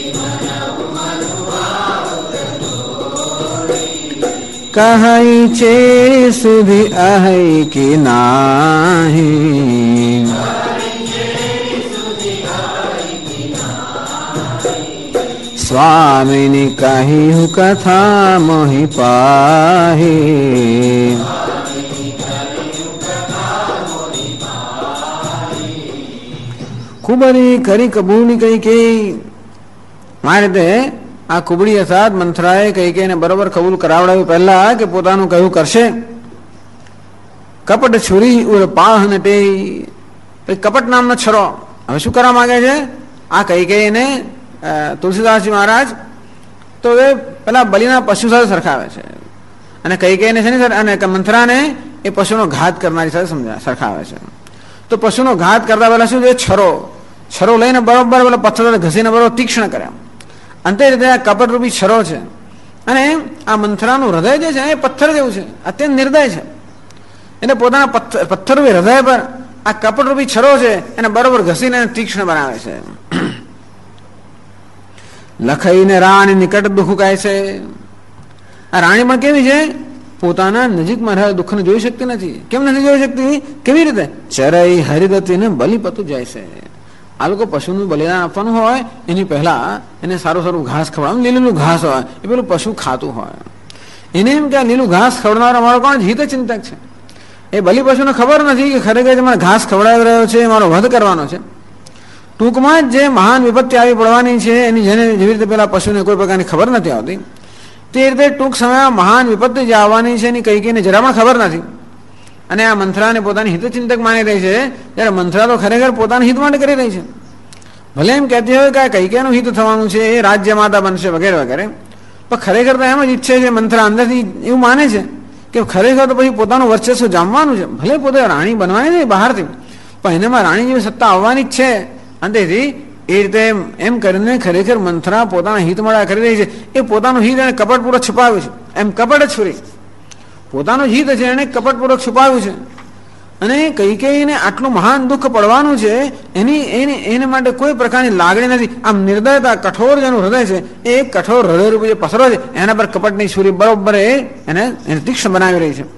કહી છે સુધી અહૈ કી નાહી. સ્વામીની કહી કથા મોહી પાહી. કુબરી કરી કબૂલી કઈ કે મારે તે આ કુબડી અર્થાત મંથરાએ કૈકેયીને બરોબર કબૂલ કરાવડાવ્યું પહેલા કે પોતાનું કહ્યું કરશે. કપટ છુરી ઉર પાહ નટે, કપટ નામનો છરો. હવે શું કરવા માંગે છે આ કૈકેયીને તુલસીદાસજી મહારાજ? તો એ પેલા બલિના પશુ સાથે સરખાવે છે અને કૈકેયીને છે ને અને મંથરાને એ પશુનો ઘાત કરનારી સાથે સરખાવે છે. તો પશુનો ઘાત કરતા પહેલા શું છે, છરો લઈને બરોબર પેલા પથ્થર ઘસીને બરોબર તીક્ષ્ણ કર્યા. અંતે રીતે આ કપટરૂપી છરો છે. અને આ મંથરાનું હૃદય જે છે એ પથ્થર જેવું છે, અત્યંત નિર્દય છે. એટલે પોતાના પથ્થરરૂપી હૃદય પર આ કપટરૂપી છરો છે એને બરોબર ઘસીને તીક્ષ્ણ બનાવે છે. લખાઈને રાણી નિકટ દુઃખ કહે છે. આ રાણી પણ કેવી છે, પોતાના નજીકમાં રહેલા દુઃખને જોઈ શકતી નથી. કેમ નથી જોઈ શકતી? કેવી રીતે? ચરઈ હરિદતીને બલિપતું જાય છે. આ લોકો પશુનું બલિદાન આપવાનું હોય એની પહેલા એને સારું ઘાસ ખવડાવવાનું. લીલું ઘાસ હોય એ પેલું પશુ ખાતું હોય. એને એમ કે લીલું ઘાસ ખવડાવનાર અમારો કોણ? હિતચિંતક છે. એ બલિ પશુને ખબર નથી કે ખરેખર મને ઘાસ ખવડાવી રહ્યો છે, મારો વધ કરવાનો છે. ટૂંકમાં જ જે મહાન વિપત્તિ આવી પડવાની છે એની જેને જેવી રીતે પેલા પશુને કોઈ પ્રકારની ખબર નથી આવતી, તે રીતે ટૂંક સમયમાં મહાન વિપત્તિ જે આવવાની છે એની કૈકેયીને જરા પણ ખબર નથી. અને આ મંથરાને પોતાની હિતચિંતક માની રહી છે, જ્યારે મંથરા તો ખરેખર પોતાના હિત માટે કરી રહી છે. ભલે એમ કહેતી હોય કે આ કૈકેયીનું હિત થવાનું છે, એ રાજ્ય માતા બનશે વગેરે વગેરે, પણ ખરેખર તો એમ જ ઈચ્છે છે મંથરા, અંદરથી એવું માને છે કે ખરેખર તો પછી પોતાનું વર્ચસ્વ જામવાનું છે. ભલે પોતે રાણી બનવાની નહીં બહારથી, પણ એનામાં રાણી જેવી સત્તા આવવાની જ છે. અંતેથી એ રીતે એમ કરીને ખરેખર મંથરા પોતાના હિત માટે કરી રહી છે. એ પોતાનું હિત એને કપટપૂર્વક છુપાવ્યું છે. એમ કપટ છુરી પોતાનું હિત છે એને કપટપૂર્વક છુપાવ્યું છે. અને કૈકેયીને આટલું મહાન દુઃખ પડવાનું છે એને માટે કોઈ પ્રકારની લાગણી નથી. આમ નિર્દયતા, કઠોર જેનું હૃદય છે એ કઠોર હૃદય રૂપે જે પસરો છે એના પર કપટની છુરી બરોબર એને તીક્ષ્ણ બનાવી રહી છે.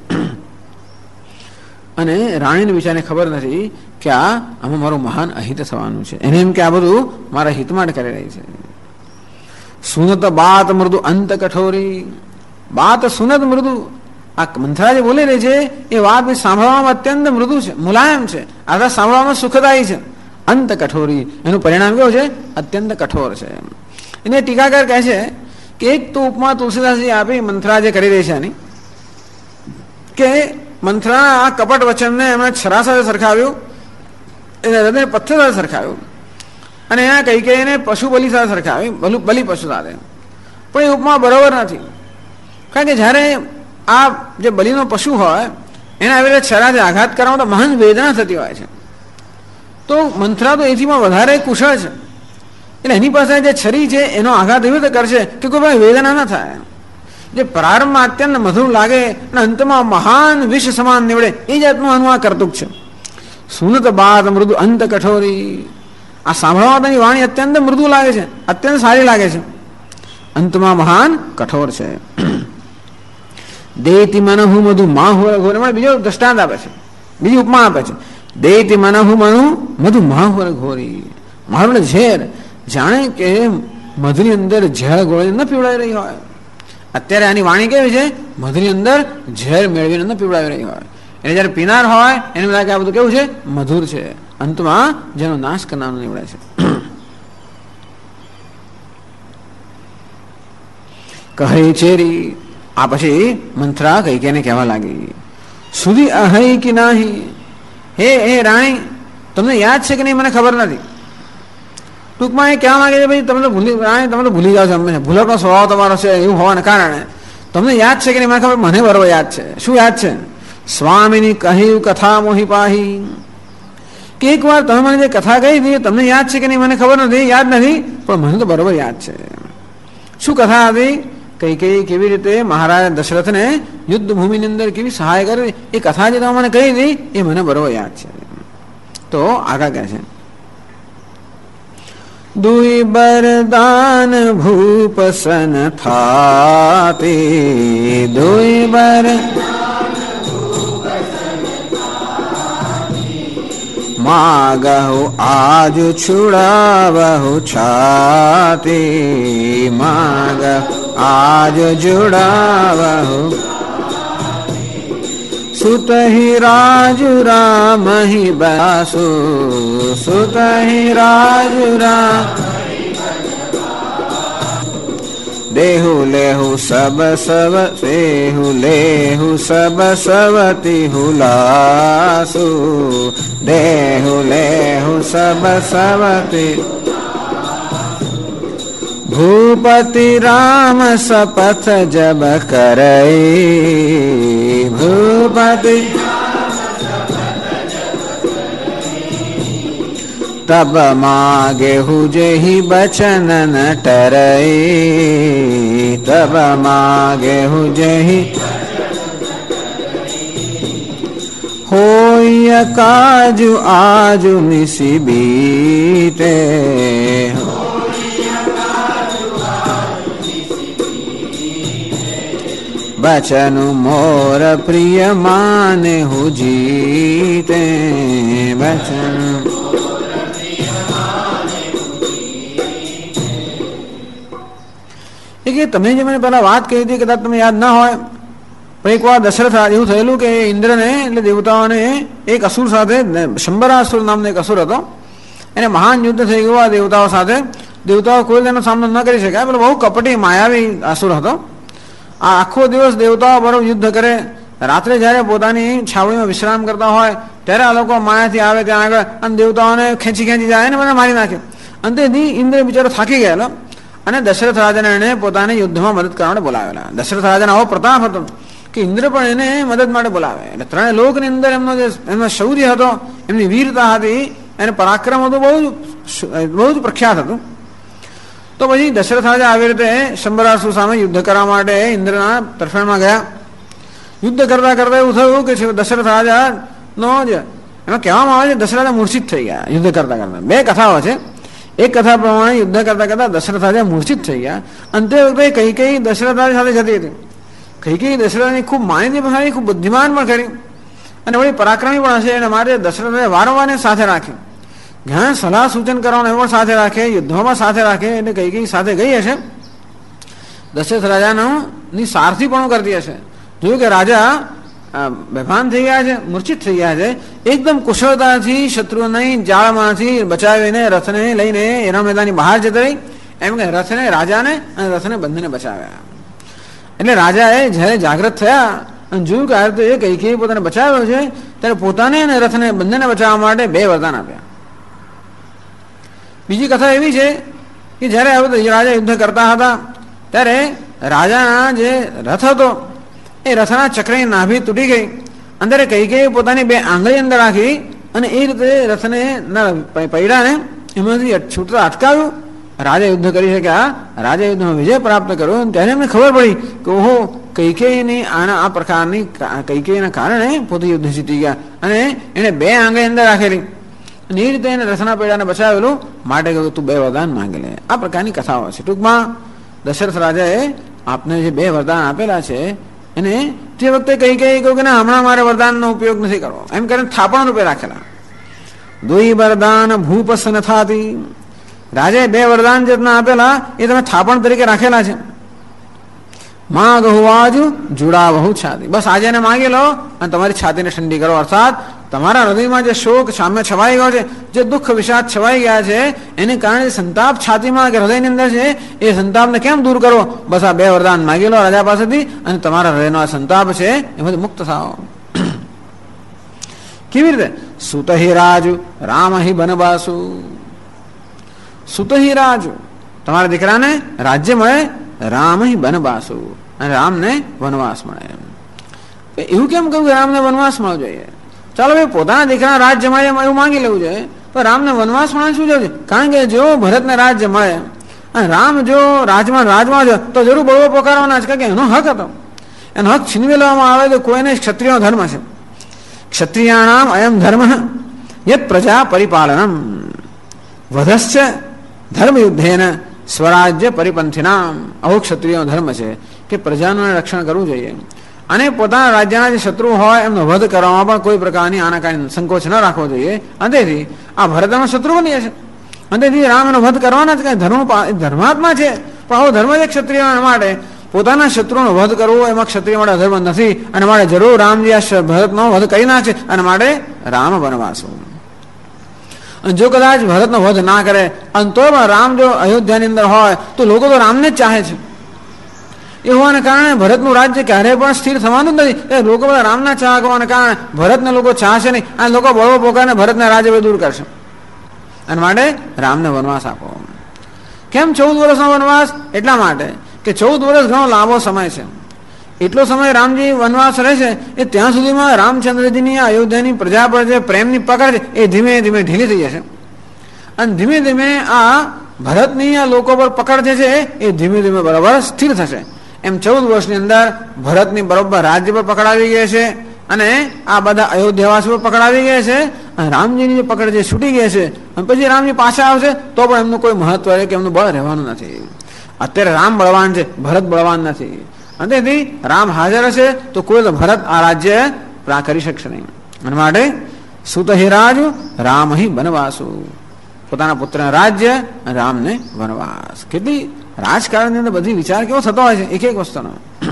અને રાણીને બિચારાને ખબર નથી કે આમાં મારું મહાન અહિત થવાનું છે. એને એમ કે આ બધું મારા હિત માટે કરી રહી છે. સુનત બાત મૃદુ અંત કઠોરી, બાત સુનત મૃદુ. આ મંથરા જે બોલી રહી છે એ વાત સાંભળવામાં અત્યંત મૃદુ છે, મુલાયમ છે, આ સાંભળવામાં સુખદાયી છે. અંત કઠોરી એનું પરિણામ કેવું છે? અત્યંત કઠોર છે. એને ટીકાકાર કહે છે કે એક તો ઉપમા તુલસીદાસજી આપી મંથરા જે કરી રહી છે એની, કે મંથરા આ કપટ વચનને એમણે છરા સાથે સરખાવ્યું, એને હૃદય પથ્થર સાથે સરખાવ્યું, અને આ કૈકેયીને પશુ બલિ સાથે સરખાવી, બલિ પશુ સાથે. પણ એ ઉપમા બરોબર નથી. કારણ કે જ્યારે આ જે બલિનો પશુ હોય એને આવી રીતે છરાથી આઘાત કરવામાં તો મહાન વેદના થતી હોય છે. તો મંથરા તો એથી પણ વધારે કુશળ છે. એટલે એની પાસે જે છરી છે એનો આઘાત એવી રીતે કરશે કે કોઈ પણ વેદના ન થાય. જે પ્રારંભમાં અત્યંત મધુર લાગે અને અંતમાં મહાન વિષ સમાન નીવડે એ જાતનું આનું આ કરતુક છે. સુનત બાત મૃદુ અંત કઠોરી. આ સાંભળવાની વાણી અત્યંત મૃદુ લાગે છે, અત્યંત સારી લાગે છે, અંતમાં મહાન કઠોર છે. દેતી મનહુ મધુ માહુ ઘોર. બીજો દ્રષ્ટાંત આપે છે, બીજી ઉપમા આપે છે. દેતી મનહુ મધુ માહુ ઘોરી. મારું ઝેર જાણે કે મધુની અંદર ઝેર ગોળીને ન પીવડાવી રહી હોય. અત્યારે આની વાણી કેવી છે? મધુની અંદર ઝેર મેળવીને ન પીવડાવી રહી હોય. એટલે જયારે પીનાર હોય એને લાગે આ બધું કેવું છે? મધુર છે. અંતમાં જેનો નાશ કરનારનો નીવડે છે. કહે ચેરી. આ પછી મંથરા કૈકેયીને કહેવા લાગી, સુધી અહૈ કે નાહી. હે રાણી, તમને યાદ છે કે નહીં મને ખબર નથી. ટૂંકમાં એ કહેવા માંગે છે ભાઈ તમે તો ભૂલી જાઓ છો, અમને ભૂલકનો સ્વભાવ તમારો છે એવું હોવાને કારણે તમને યાદ છે કે નહીં મને ખબર, મને બરોબર યાદ છે. શું યાદ છે? સ્વામીની કહ્યું કથા મોહી પાહી. કે એક વાર તમે મને જે કથા કહી હતી તમને યાદ છે કે નહીં મને ખબર નથી, યાદ નથી, પણ મને તો બરોબર યાદ છે. શું કથા હતી? કૈકેયી કેવી રીતે મહારાજ દશરથને યુદ્ધ ભૂમિની અંદર કેવી સહાય કરી એ કથા જે તમે મને કહી હતી એ મને બરોબર યાદ છે. તો આગળ કહે છે, દુઈ બરદાન ભૂપસન થાતી. દુઈ બર માગહુ આજ છુડાવહુ છાતી. માગ આજ जुड़ावहु सुतहि राजु राम ही बासु. सुतहि राजु राम देहु लेहु सब सब देहु लेहु सब सबति हुलासु देहु लेहु सब सबति भूपति राम सपथ जब करई भूपति तब मागे हुजेहि बचन न टरई तब मागे हुजेहि होय काजु आजु निसि बीते बचनु मोर प्रिय माने हु जीते बचन તમે જે મને પહેલા વાત કહી હતી કદાચ તમને યાદ ના હોય પણ એકવાર દશરથ એવું થયેલું કે ઇન્દ્રને એટલે દેવતાઓને એક અસુર સાથે શંબરાસુર નામનો એક અસુર હતો એને મહાન યુદ્ધ થઈ ગયું આ દેવતાઓ સાથે દેવતાઓ કોઈ તેનો સામનો ન કરી શક્યા પેલો બહુ કપટી માયાવી અસુર હતો આ આખો દિવસ દેવતાઓ બરોબર યુદ્ધ કરે રાત્રે જ્યારે પોતાની છાવણીમાં વિશ્રામ કરતા હોય ત્યારે આ લોકો માયાથી આવે ત્યાં આગળ અને દેવતાઓને ખેંચી જાય ને મને મારી નાખે અંતેથી ઇન્દ્ર બિચારો થાકી ગયેલો અને દશરથ રાજાને એને પોતાને યુદ્ધમાં મદદ કરવા માટે બોલાવેલા દશરથ રાજાનો આવો પ્રતાપ હતો કે ઇન્દ્ર પણ એને મદદ માટે બોલાવે એટલે ત્રણેય લોકની અંદર એમનો શૌર્ય હતો એમની વીરતા હતી એને પરાક્રમ હતું બહુ જ પ્રખ્યાત હતું તો પછી દશરથ રાજા આવી રીતે શંબરાસુર સામે યુદ્ધ કરવા માટે ઇન્દ્રના તરફેણમાં ગયા યુદ્ધ કરતા કરતા એવું થયું કે દશરથ રાજાનો જ એમાં કહેવામાં આવે છે દશરથ રાજા મૂર્છિત થઈ ગયા યુદ્ધ કરતા કરતા બે કથાઓ છે એક કથા પ્રમાણે યુદ્ધ કરતા કરતા દશરથ રાજા મૂર્છિત થઈ ગયા અંતે વખતે કૈકેયી દશરથ રાજા સાથે જતી હતી કૈકેયી દશરથની ખૂબ માહિતી પણ સારી ખૂબ બુદ્ધિમાન પણ કરી અને વળી પરાક્રમી પણ હશે એના માટે દશરથ રાજા વારંવાર સાથે રાખે ઘણા સલાહ સૂચન કરવાનું એ પણ સાથે રાખે યુદ્ધોમાં સાથે રાખે એટલે કૈકેયી સાથે ગઈ હશે દશરથ રાજાની સારથી પણ કરતી હશે જોયું કે રાજા બેભાન થઈ ગયા છે મૂર્છિત થઈ ગયા છે એકદમ કુશળતાથી શત્રુઓની જાળમાંથી બચાવીને રથને લઈને એના મેદાનની બહાર જતી રહી એમ કે રથને રાજાને અને રથને બંનેને બચાવ્યા એટલે રાજાએ જ્યારે જાગૃત થયા અને જોયું કે આ રીતે એ કૈકેયી પોતાને બચાવ્યો છે ત્યારે પોતાને અને રથને બંનેને બચાવવા માટે બે વરદાન આપ્યા બીજી કથા એવી છે કે જ્યારે રાજા યુદ્ધ કરતા હતા ત્યારે રાજાના જે રથ હતો એ રથના ચક્રની નાભી તૂટી ગઈ અંદર કૈકેયી પોતાની બે આંગળી અંદર રાખી અને એ રીતે રથને પૈડાને એમાંથી છૂટતા અટકાવ્યું રાજા યુદ્ધ કરી શક્યા રાજા યુદ્ધમાં વિજય પ્રાપ્ત કર્યો ત્યારે એમને ખબર પડી કે ઓહો કૈકેયીની આ પ્રકારની કૈકેયીના કારણે પોતે યુદ્ધ જીતી ગયા અને એને બે આંગળી અંદર રાખેલી અને એ રીતે એને રથના પૈડાને બચાવેલું માટે કહ્યું તું બે વરદાન માંગી લે આ પ્રકારની કથાઓ છે ટૂંકમાં દશરથ રાજાએ આપને જે બે વરદાન આપેલા છે એને તે વખતે કૈકેયી કહ્યું કે ના હમણાં મારે વરદાનનો ઉપયોગ નથી કરવો એમ કરીને થાપણ રૂપે રાખેલા દુઈ વરદાન ભૂપસન થાતી રાજાએ બે વરદાન જેટલા આપેલા એ તમે થાપણ તરીકે રાખેલા છે માગ હોવાજુ જુડા બહુ છાતી બસ આજે એને માગી લો અને તમારી છાતીને ઠંડી કરો અર્થાત તમારા હૃદયમાં જે શોક સામે છવાઈ ગયો છે જે દુઃખ વિષાદ છવાઈ ગયા છે એને કારણે સંતાપ છાતીમાં કે હૃદયની અંદર છે એ સંતાપને કેમ દૂર કરો બસ આ બે વરદાન માગી લો રાજા પાસેથી અને તમારા હૃદયનો આ સંતાપ છે એમાંથી મુક્ત થાઓ કેવી રીતે સુતહિ રાજુ રામ હિ બનવાસુ સુતહિ રાજુ તમારા દીકરાને રાજ્ય મળે રામ હિ બનવાસુ અને રામને વનવાસ મળે એવું કેમ કહ્યું કે રામને વનવાસ મળવો જોઈએ ચાલો ભાઈ પોતાના દીકરા રાજ્ય મળે એવું માંગી લેવું જોઈએ તો રામને વનવાસ મળે શું જોઈએ કારણ કે જો ભરતને રાજ્ય મળે અને રામ જો રાજમાં છે તો જરૂર બળવો પોકારવાના છે કારણ કે એનો હક હતો એનો હક છીનવી લેવામાં આવે તો કોઈને ક્ષત્રિયનો ધર્મ છે ક્ષત્રિયાણામ અયમ ધર્મ યત પ્રજા પરિપાલનમ વધશ્ચ ધર્મ યુદ્ધેન સ્વરાજ્ય પરિપંથીનામ આવો ક્ષત્રિયનો ધર્મ છે કે પ્રજાનું રક્ષણ કરવું જોઈએ અને પોતાના રાજ્યના જે શત્રુ હોય એમનો વધ કરવામાં પણ કોઈ પ્રકારની આનાકાની સંકોચ ન રાખવો જોઈએ અંતેથી આ ભરતનો શત્રુ બની છે અંતેથી રામ એનો વધ કરવાના જ કઈ ધર્માત્મા છે પણ આવો ધર્મ છે ક્ષત્રિય માટે પોતાના શત્રુનો વધ કરવો એમાં ક્ષત્રિય માટે ધર્મ નથી અને માટે જરૂર રામજી આ ભરતનો વધ કરી નાખશે અને માટે રામ વનવાસો જો કદાચ ભરતનો વધ ના કરે અને તો રામ જો અયોધ્યાની અંદર હોય તો લોકો તો રામને જ ચાહે છે એ હોવાને કારણે ભરતનું રાજ્ય ક્યારેય પણ સ્થિર થવાનું જ નથી. એ લોકો બધા રામના ચાહક હોવાને કારણે ભરતને લોકો ચાહશે નહીં. આ લોકો બળવો પોકાને ભરતના રાજ્ય દૂર કરશે. અને માટે રામને વનવાસ આપો. કેમ 14 વર્ષનો વનવાસ? એટલા માટે કે 14 વર્ષ ઘણો લાંબો સમય છે. એટલો સમય રામજી વનવાસ રહેશે એ ત્યાં સુધીમાં રામચંદ્રજીની અયોધ્યાની પ્રજા પર જે પ્રેમની પકડ છે એ ધીમે ધીમે ઢીલી થઈ જશે. અને ધીમે ધીમે આ ભરતની આ લોકો પર પકડ જે છે એ ધીમે ધીમે બરાબર સ્થિર થશે. એમ 14 વર્ષની અંદર ભરતની બરોબર રાજ્ય પર પકડ આવી ગઈ છે અને આ બધા અયોધ્યાવાસી પર પકડ આવી ગયા છે. અને રામજીની જે પકડ જે છૂટી ગઈ છે અને પછી રામજી પાછા આવશે તો પણ એમનું કોઈ મહત્વ છે કે એમનું બળ રહેવાનું નથી. અત્યારે રામ બળવાન છે, ભરત બળવાન નથી. અને તેથી રામ હાજર હશે તો કોઈ ભરત આ રાજ્ય કરી શકશે નહીં. અને માટે સુત હિ રાજ રામ હિ વનવાસુ, પોતાના પુત્રના રાજ્ય રામને વનવાસ. કેટલી રાજકારણની અંદર બધી વિચાર કેવો થતો હોય છે એક એક વસ્તુનો.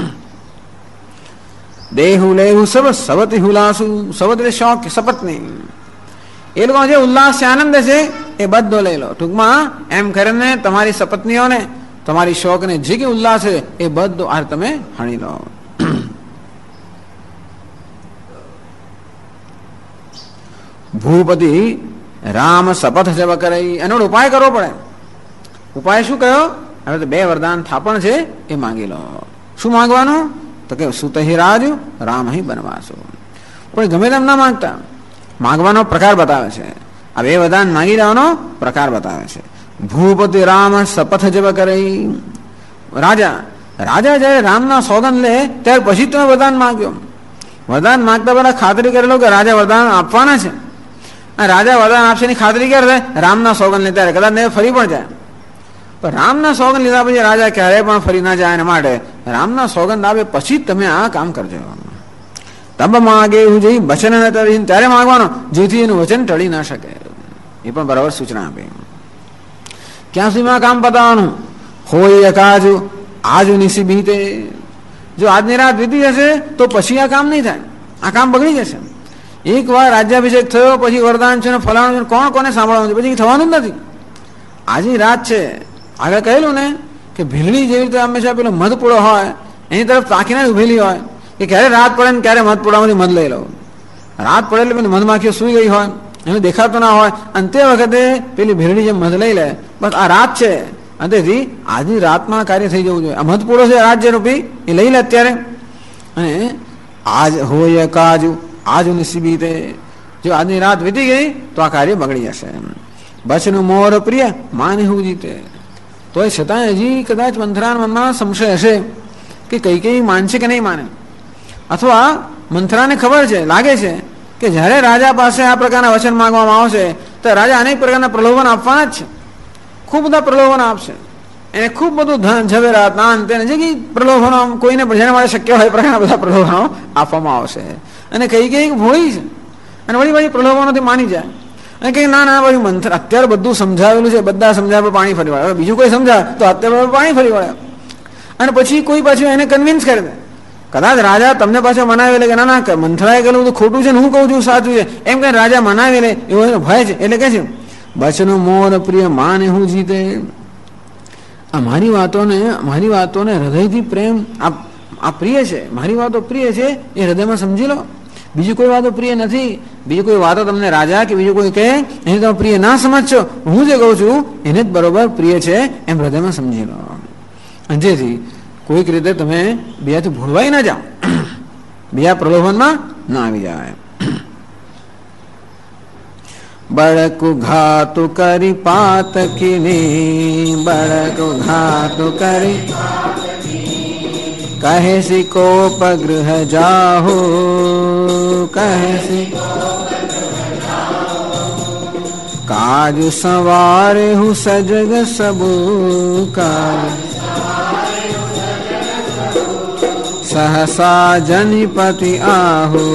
દેહુ લેહુ સબ સવતી હુલાસુ, સવત એટલે શોખ, સપત્ની. એ લોકો જે ઉલ્લાસ છે, આનંદ છે એ બધો લઈ લો. ટૂંકમાં એમ કરીને તમારી સપત્નીઓને, તમારી શોકને જે કે ઉલ્લાસ છે એ બધો આ તમે હણી લો. ભૂપતિ રામ શપથ જપ કરે, એનો ઉપાય કરવો પડે. ઉપાય શું કયો? હવે તો 2 વરદાન થાપણ છે એ માંગી લો. શું માંગવાનું? તો કે સુત હિ રાજ રામ હિ વનવાસો. પણ ગમે તેમ ના માંગતા, માંગવાનો પ્રકાર બતાવે છે. આ 2 વરદાન માંગી લેવાનો પ્રકાર બતાવે છે. ભૂપતિ રામ શપથ જપ કરે. રાજા જયારે રામના સોગંદ લે ત્યાર પછી તમે વરદાન માંગ્યો. વરદાન માંગતા પહેલા ખાતરી કરી લો કે રાજા વરદાન આપવાના છે. રાજા વરદાન આપશે એની ખાતરી ક્યારે થાય? રામના સોગંદ લે ત્યારે. કદાચ ને ફરી પણ જાય, પણ રામના સોગંદ લીધા પછી રાજા ક્યારેય પણ ફરી ના જાય. એના માટે રામના સોગંદ આવે પછી જ તમે આ કામ કરજો. તબ માગે એવું જઈ વચન ત્યારે માંગવાનો જેથી એનું વચન ટળી ના શકે. એ પણ બરાબર સૂચના આપે. ક્યાં સુધીમાં કામ પતાવવાનું? હોય કાજુ આજુ નિશી બીતે. જો આજની રાત વીતી જશે તો પછી આ કામ નહીં થાય, આ કામ બગડી જશે. એકવાર રાજ્યાભિષેક થયો પછી વરદાન છે ને ફલાણું છે, કોણ કોને સાંભળવાનું છે? પછી થવાનું જ નથી. આજની રાત છે. આગળ કહેલું ને કે ભીલડી જેવી રીતે હંમેશા પેલો મધપૂડો હોય એની તરફ તાકીને ઉભેલી હોય કે ક્યારે રાત પડે ને ક્યારે મધપૂડામાંથી મધ લઈ લો. રાત પડે એટલે મધમાખીઓ સૂઈ ગઈ હોય, એને દેખાતો ના હોય, અને તે વખતે પેલી ભીલડી જે મધ લઈ લે. બસ આ રાત છે. અને તેથી આજની રાતમાં કાર્ય થઈ જવું જોઈએ. આ મધપૂડો છે રાત જે રૂપી એ લઈ લે અત્યારે. અને આજ હોય કાજુ આજુ નિશીબીતે. જો આજની રાત વીતી ગઈ તો આ કાર્ય બગડી જશે. બચનું મોર પ્રિય માને હું જીતે. તો એ છતાં હજી કદાચ મંથરાના મનમાં સંશય હશે કે કઈ માનશે કે નહીં માને. અથવા મંથરાને ખબર છે, લાગે છે કે જ્યારે રાજા પાસે આ પ્રકારના વચન માંગવામાં આવશે તો રાજા અનેક પ્રકારના પ્રલોભન આપવાના જ છે. ખૂબ બધા પ્રલોભન આપશે. એને ખૂબ બધું ધન ઝવેરાત નાન તેને જે કંઈ પ્રલોભનો કોઈને જેના માટે શક્ય હોય એ પ્રકારના બધા પ્રલોભનો આપવામાં આવશે. અને કઈ ભોળી છે અને વળી પ્રલોભનોથી માની જાય અને કંઈ ના ભાઈ મંત્ર અત્યારે બધું સમજાવેલું છે, બધા સમજાવ્યા પાણી ફરી વળે. બીજું કોઈ સમજાવે તો અત્યારે પાણી ફરી વળે. અને પછી કોઈ પાછું એને કન્વિન્સ કરી દે. કદાચ રાજા તમને પાછો મનાવી લે કે ના મંથરાએ ગયેલું બધું ખોટું છે ને હું કહું છું સાચું છે, એમ કઈ રાજા મનાવી લે એવો એનો ભય છે. એટલે કે છે બચનો મોર પ્રિય માને હું જીતે. આ મારી વાતોને હૃદયથી પ્રેમ આ પ્રિય છે, મારી વાતો પ્રિય છે એ હૃદયમાં સમજી લો. બીજી કોઈ વાતો પ્રિય નથી. બીજી કોઈ વાતો તમને રાજા કે બીજું કોઈ કહે એને તમે પ્રિય ના સમજશો. હું જે કહું છું એને જ બરોબર પ્રિય છે એમ હૃદયમાં સમજી લો. અને જેથી કોઈક રીતે તમે બીજાથી ભૂલવાઈ ના જાઓ, બીજા પ્રલોભનમાં ના આવી જાય. બળકુ ઘાતુ કરી પાતકીની, બળકુ ઘાતુ કરી કહે સી કોપ ગૃહ જાહો, કહે સી કાજુ સવારે હું સજગ સબુ કાજ સહસા જનિપતિ આહો.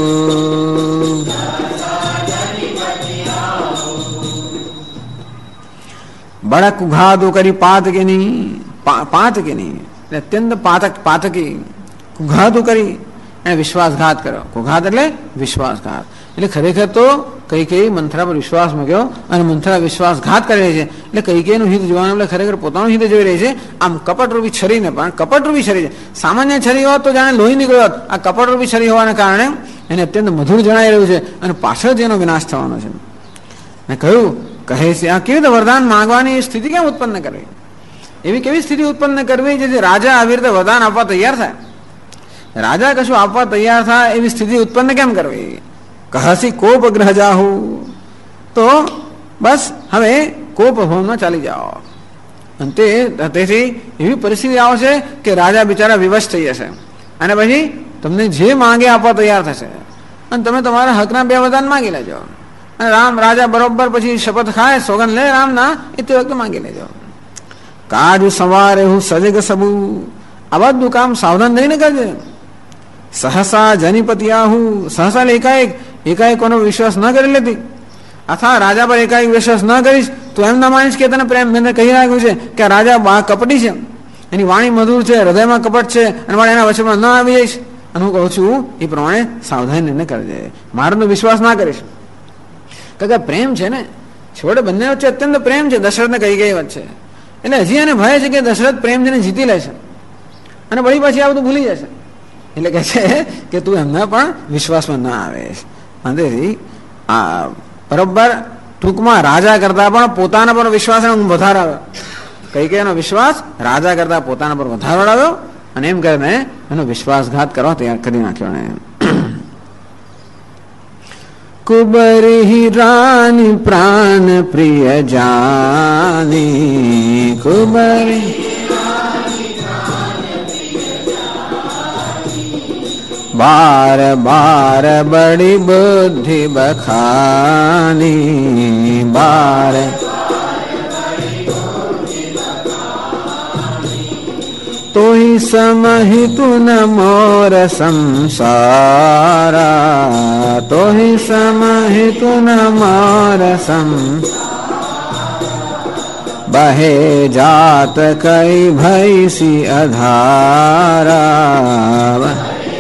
બળક ઉઘાદુ કરી પાતકીની અત્યંત પાતકી કુઘાતું કરી એને વિશ્વાસઘાત કર્યો. કુઘાત એટલે વિશ્વાસઘાત. એટલે ખરેખર તો કૈકેયી મંથરા પર વિશ્વાસ મૂક્યો અને મંથરા વિશ્વાસઘાત કરી રહી છે. એટલે કૈકેયીનું હિત જોવાનું એટલે ખરેખર પોતાનું હિત જોઈ રહી છે. આમ કપટરૂપી છરીને પણ કપટરૂપી છરી છે. સામાન્ય છરી હોત તો જાણે લોહી નીકળ્યો હોત. આ કપટરૂપી છરી હોવાને કારણે એને અત્યંત મધુર જણાઈ રહ્યું છે અને પાછળ જેનો વિનાશ થવાનો છે. મેં કહ્યું કહે છે આ કેવી રીતે વરદાન માંગવાની સ્થિતિ કેમ ઉત્પન્ન કરવી? એવી કેવી સ્થિતિ ઉત્પન્ન કરવી જેથી રાજા આવી રીતે વરદાન આપવા તૈયાર થાય? રાજા કશું આપવા તૈયાર થાય એવી સ્થિતિ ઉત્પન્ન કેમ કરવી? કહસી કોપ ગ્રહ જાહુ, તો બસ હવે કોપ ભવનમાં ચાલી જાઓ. અને તેથી એવી પરિસ્થિતિ આવશે કે રાજા બિચારા વિવશ થઈ જશે અને પછી તમને જે માંગે આપવા તૈયાર થશે અને તમે તમારા હકના 2 વરદાન માંગી લેજો. અને રાજા બરોબર પછી શપથ ખાય, સોગન લે રામના, એ તે વખતે માંગી લેજો. કાજુ સવારે હું સજગ સબુ, આ બધું કામ સાવધાન રહીને કરજે. સહસા જનિપતિયાહુ, સહસા એકાએક કોનો વિશ્વાસ ન કરી લેતી. અથવા રાજા પર એકાએક વિશ્વાસ ન કરીશ તો એમ ના માનીશ કે તને પ્રેમ મેં કહી રાખ્યું છે કે રાજા કપટી છે, એની વાણી મધુર છે, હૃદયમાં કપટ છે અને મારે એના વચમાં ન આવી જઈશ. અને હું કહું છું એ પ્રમાણે સાવધાની ન કરજે, મારો વિશ્વાસ ના કરીશ. કારણ કે પ્રેમ છે ને, છોડે બંને વચ્ચે અત્યંત પ્રેમ છે દશરથ ને કૈકેયી વચ્ચે. એટલે હજી એને ભય છે કે દશરથ પ્રેમ છે ને જીતી લેશે અને વળી પછી આ બધું ભૂલી જશે. એટલે કહે છે કે તું એમના પણ વિશ્વાસમાં ના આવેશ. અંતેથી આ બરોબર ટૂંકમાં રાજા કરતા પણ પોતાના પર વિશ્વાસ વધારે આવ્યો. કૈકેયીનો વિશ્વાસ રાજા કરતા પોતાના પર વધારે આવ્યો અને એમ કરીને એનો વિશ્વાસઘાત કરવા તૈયાર કરી નાખ્યો. ને કુબરી રાની પ્રાણ પ્રિય જાની, કુબરી બાર બાર બડી બુદ્ધિ બખાની, બાર તોહી સમહિતુ ન મોર સંસારા, તોહી સમહિતુ ન મોર બહે જાત કઈ ભૈસી અધારા,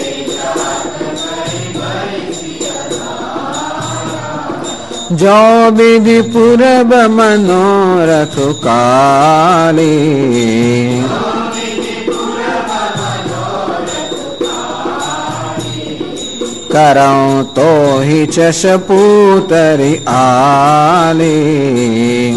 જો વિધિ પૂરબ મનોરથ કાલી, કરઉ તો હિ ચશ પૂતરી આલી,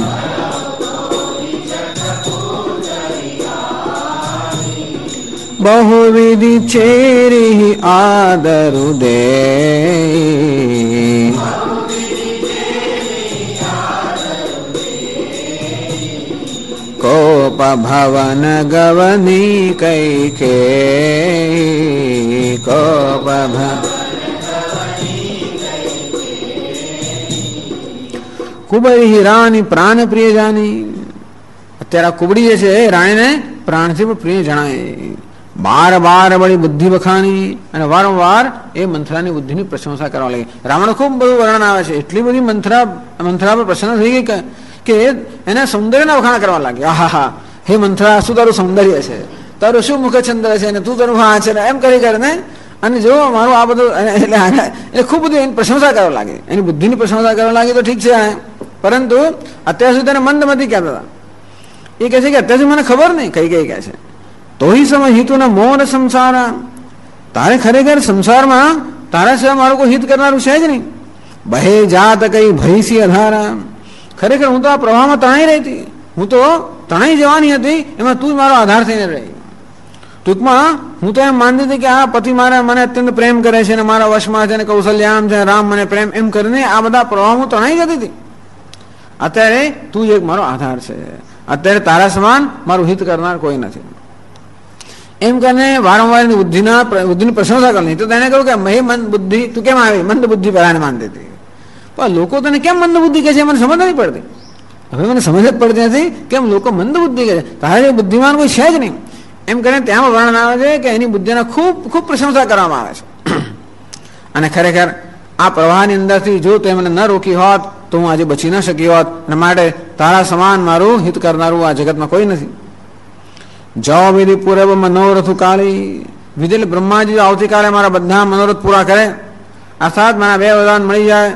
બહુવિધિ ચેરી આદરુ દે, કોપ ભવન ગવની કૈકેયી, કોપ કુબરી રાણી પ્રાણ પ્રિય જાની. અત્યારે આ કુબડી જે છે એ રાણીને પ્રાણથી પણ પ્રિય જણાય. બાર બાર બળી બુદ્ધિ વખાણી, અને વારંવાર એ મંથરાની બુદ્ધિની પ્રશંસા કરવા લાગી. રાવણ ખૂબ બધું વર્ણન આવે છે. એટલી બધી મંથરા પર પ્રસન્ન થઈ ગઈ કે એના સૌંદર્યના વખાણ કરવા લાગ્યા. આહા, હે મંથરા, શું તારું સૌંદર્ય છે, તારું શું મુખચંદ્ર છે, અને તું તારું હા છે, એમ કરી કરીને અને જો મારું આ બધું એટલે ખૂબ બધું એની પ્રશંસા કરવા લાગી. એની બુદ્ધિની પ્રશંસા કરવા લાગી તો ઠીક છે, પરંતુ અત્યાર સુધી તેને મંદમતી કહેતા હતા. એ કહે છે કે અત્યાર સુધી મને ખબર નહીં, કઈ કહે છે તોહી સમય હિતુના મોર સંસારા, તારે ખરેખર સંસારમાં તારા સિવાય મારું કોઈ હિત કરનારું છે જ નહીં. બહે જાત કઈ ભયસી અધારા, ખરેખર હું તો આ પ્રવાહમાં તણાઈ રહી હતી, હું તો તણાઈ જવાની હતી, એમાં તું મારો આધાર થઈને રહી. ટૂંકમાં હું તો એમ માનતી હતી કે આ પતિ મારા મને અત્યંત પ્રેમ કરે છે અને મારા વશમાં છે અને કૌશલ્યામ છે, રામ મને પ્રેમ, એમ કરીને આ બધા પ્રવાહ હું તણાઈ જતી હતી. અત્યારે તું જ એક મારો આધાર છે, અત્યારે તારા સમાન મારું હિત કરનાર કોઈ નથી. એમ કરીને વારંવાર બુદ્ધિની પ્રશંસા કરી. તો તેને કહ્યું કે હે મંદ બુદ્ધિ, તું કેમ આવી મંદ બુદ્ધિ પહેલાને માનતી હતી, પણ લોકો તને કેમ મંદ બુદ્ધિ કહે છે મને સમજ નથી પડતી. હવે મને સમજ જ પડતી નથી કેમ લોકો મંદ બુદ્ધિ કહે છે, તારે બુદ્ધિમાન કોઈ છે જ નહીં. એમ કરીને ત્યાં વર્ણન આવે છે કે એની બુદ્ધિના ખૂબ ખૂબ પ્રશંસા કરવામાં આવે છે. અને ખરેખર આ પ્રવાહની અંદરથી જો તે મને ન રોકી હોત તો હું આજે બચી ન શકી હોત, અને માટે તારા સમાન મારું હિત કરનારું આ જગતમાં કોઈ નથી. જો વિધિ પૂરબ મનોરથ કાળી, વિધિ બ્રહ્માજી આવતીકાલે મારા બધા મનોરથ પૂરા કરે, અર્થાત મારા 2 વરદાન મળી જાય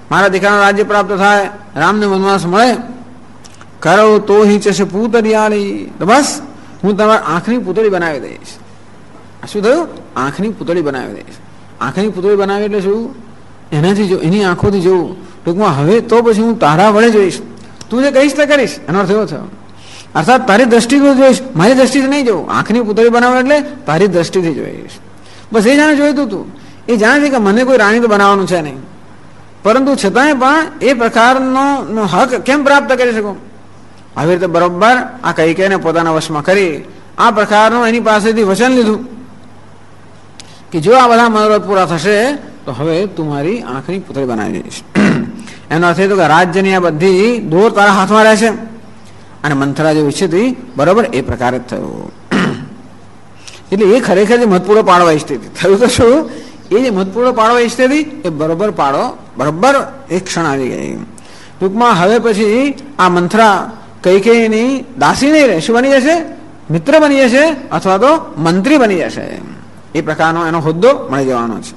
મારા દીકરાનું રાજ્ય પ્રાપ્ત થાય, રામને વનવાસ મળે, કરો તો હિ ચશે પૂતળિયાળી, તો બસ હું તમારી આંખની પૂતળી બનાવી દઈશ. શું થયું? આંખની પૂતળી બનાવી દઈશ. આંખની પૂતળી બનાવી એટલે શું? એનાથી જો એની આંખોથી જોવું. ટૂંકમાં હવે તો પછી હું તારા વડે જોઈશ, તું જે કહીશ તે કરીશ. એનો અર્થ એવો થયો. અર્થાત તારી દ્રષ્ટિથી જોઈશ, મારી દ્રષ્ટિથી નહીં જોવું. આંખની પૂતળી બનાવે એટલે તારી દ્રષ્ટિથી જોઈશ. બસ એ જાણે જોઈતું તું. એ જાણે છે કે મને કોઈ રાણી તો બનાવવાનું છે નહીં, પરંતુ છતાંય પણ એ પ્રકારનો હક કેમ પ્રાપ્ત કરી શકું? આવી રીતે બરોબર આ કૈકેયીને પોતાના વશમાં કરી આ પ્રકારનું એની પાસેથી વચન લીધું કે જો આ બધા મનોરથ પૂરા થશે તો હવે તું મારી આંખની પુતળી બનાવી દઈશ. એનો અર્થ એ તો કે રાજ્યની આ બધી દોર તારા હાથમાં રહેશે. અને મંથરા જે ઈચ્છતી બરોબર એ પ્રકારે જ થયું. એટલે એ ખરેખર જે મતપૂરો પાડવા ઈચ્છતી હતી, થયું તો શું? એ જે મતપૂરો પાડવા ઈચ્છતી હતી એ બરોબર બરોબર એક ક્ષણ આવી ગઈ. ટૂંકમાં હવે પછી આ મંથરા કૈકેયીની દાસી નહીં રહે, શું બની જશે? મિત્ર બની જશે અથવા તો મંત્રી બની જશે. એ પ્રકારનો એનો હોદ્દો મળી જવાનો છે.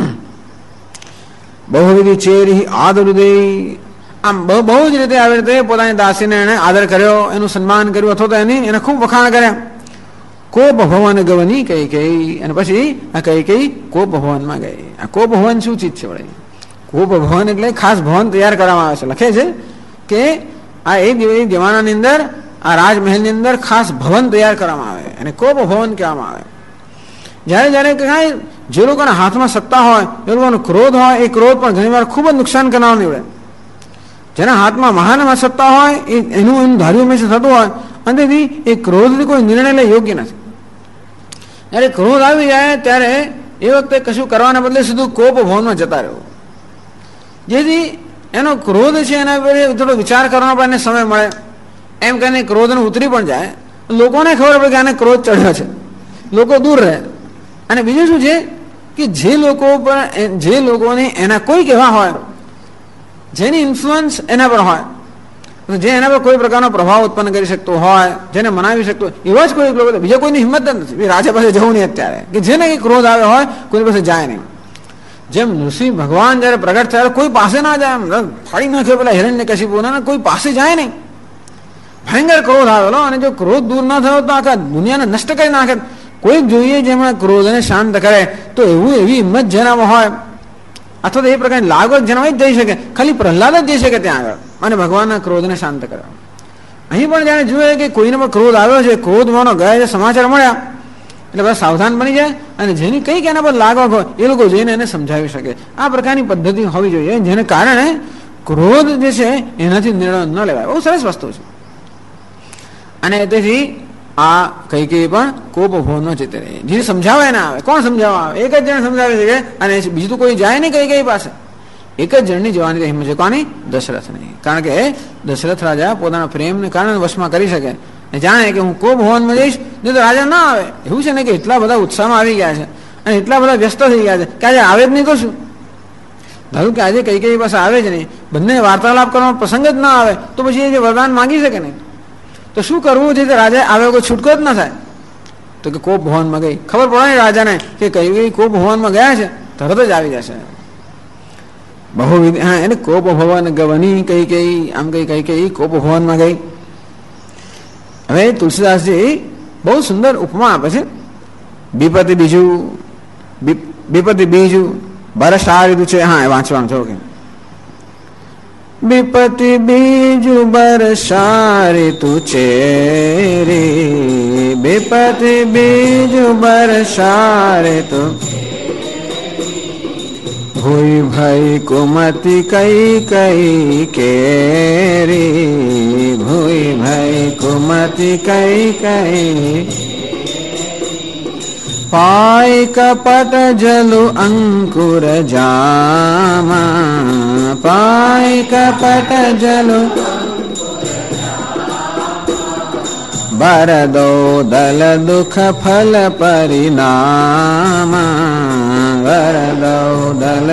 બહુવિધ ચેરી આદરુદે, આમ બહુ જ રીતે આવી રીતે પોતાની દાસીને એને આદર કર્યો, એનું સન્માન કર્યું અથવા તો એને ખૂબ વખાણ કર્યા. કોપ ભવન ગવની કૈકેયી, અને પછી આ કૈકેયી કોપ ભવનમાં ગઈ. આ કોપ ભવન શું ચીજ છે વળી? કોપ ભવન એટલે ખાસ ભવન તૈયાર કરવામાં આવે છે. લખે છે કે આ એક જમાનાની અંદર આ રાજમહેલની અંદર ખાસ ભવન તૈયાર કરવામાં આવે અને કોપ ભવન કહેવામાં આવે. જ્યારે જ્યારે કાંઈ જે લોકોના હાથમાં સત્તા હોય, એ લોકોનો ક્રોધ હોય, એ ક્રોધ પણ ઘણી વાર ખૂબ જ નુકસાન કરવાનો નીવડે. જેના હાથમાં મહાનમાં સત્તા હોય એનું ધાર્યું હંમેશા થતું હોય, અને તેથી એ ક્રોધથી કોઈ નિર્ણય લઈ યોગ્ય નથી. જ્યારે ક્રોધ આવી જાય ત્યારે એ વખતે કશું કરવાના બદલે સીધું કોપ ભવનમાં જતા રહેવું. જેથી એનો ક્રોધ છે એના પર થોડો વિચાર કરવાનો પણ એને સમય મળે. એમ કરીને ક્રોધને ઉતરી પણ જાય, લોકોને ખબર પડે કે આને ક્રોધ ચડ્યો છે, લોકો દૂર રહે. અને બીજું શું છે કે જે લોકોને એના કોઈક એવા હોય જેની ઇન્ફ્લુઅન્સ એના પર હોય, જે એના પર કોઈ પ્રકારનો પ્રભાવ ઉત્પન્ન કરી શકતો હોય, જેને મનાવી શકતો, એવા જ કોઈ લોકો, બીજા કોઈની હિંમત જ નથી રાજા પાસે જવું નહીં અત્યારે, કે જેને કંઈ ક્રોધ આવ્યો હોય કોઈ પાસે જાય નહીં. જેમ નૃસિંહ ભગવાન જયારે પ્રગટ થયા કોઈ પાસે ના જાય, એમ ફાડી નાખ્યો પેલા હિરણ્યકશિપુને, કોઈ પાસે જાય નહીં. ભયંકર ક્રોધ આવેલો, અને જો ક્રોધ દૂર ના થયો તો આખા દુનિયાને નષ્ટ કરી નાખે. કોઈક જોઈએ જેમાં ક્રોધને શાંત કરે, તો એવી હિંમત જેનામાં હોય અથવા તો એ પ્રકારની લાગવત જેનામાં જ જઈ શકે. ખાલી પ્રહલાદ જ જઈ શકે ત્યાં આગળ અને ભગવાનના ક્રોધને શાંત કરે. અહીં પણ જાણે જુએ કે કોઈને પણ ક્રોધ આવ્યો છે, ક્રોધમાંનો ગયા જે સમાચાર મળ્યા એટલે બધા સાવધાન બની જાય, અને જેની કંઈક એના પર લાગવત હોય એ લોકો જઈને એને સમજાવી શકે. આ પ્રકારની પદ્ધતિ હોવી જોઈએ, જેને કારણે ક્રોધ જે છે એનાથી નિર્ણય ન લેવાય. બહુ સરસ વસ્તુ છે. અને તેથી આ કૈકેયી પણ કોપ ભવનમાં જતી રહી. જે સમજાવે ના આવે, કોણ સમજાવવા આવે? એક જ જણ સમજાવી શકે, અને બીજું તો કોઈ જાય નહીં કૈકેયી પાસે. એક જ જણની જવાની હિંમત છે. કોની? દશરથ નહીં. કારણ કે દશરથ રાજા પોતાના પ્રેમને કારણે વશમાં કરી શકે, જાણે કે હું કોપ ભવનમાં જઈશ નહીં તો રાજા ના આવે. એવું છે ને કે એટલા બધા ઉત્સાહમાં આવી ગયા છે અને એટલા બધા વ્યસ્ત થઈ ગયા છે કે આજે આવે જ નહીં તો શું? ધારું કે આજે કૈકેયી પાસે આવે જ નહીં, બંને વાર્તાલાપ કરવાનો પ્રસંગ જ ના આવે, તો પછી એ જે વરદાન માંગી શકે નહીં. તો શું કરવું છે? રાજા આવે કોઈ છૂટકો જ ના થાય. તો કે કોપ ભવનમાં ગઈ. ખબર પડે ને રાજાને કે કૈકેયી કોપ ભવનમાં ગયા છે, તરત જ આવી જશે. બહુવિધ, હા, એને કોપ ભવન ગવની કૈકેયી, આમ કઈ કૈકેયી કોપ ભવનમાં ગઈ. હવે તુલસીદાસજી બહુ સુંદર ઉપમા આપે છે. બીપતિ બીજું બરસ આ રીતું છે. હા, વાંચવાનું છો કે વિપતિ બીજુ બરસા ઋતુ છે રે, વિપતિ બીજુ બરસા ઋતુ, ભૂઈ ભઈ કુમતિ કઈ કઈ કેરી, ભૂઈ ભઈ કુમતિ કઈ કઈ, પાય કપટ જલુ અંકુર જામા, પાય કપટ જલુ બરદો દલ દુઃખ ફલ પરિણામા, વરદો દલ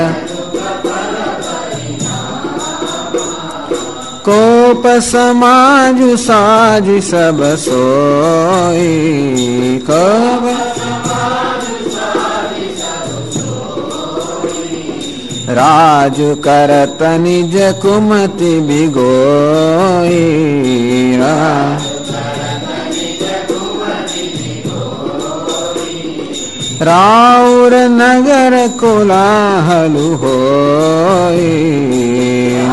કોપ સમાજુ સાજી સબ સોઈ, કોપ રાજ કરત નિજ કુમતિ બિગોઈ. રાઉર નગર કોલાહલુ હોય.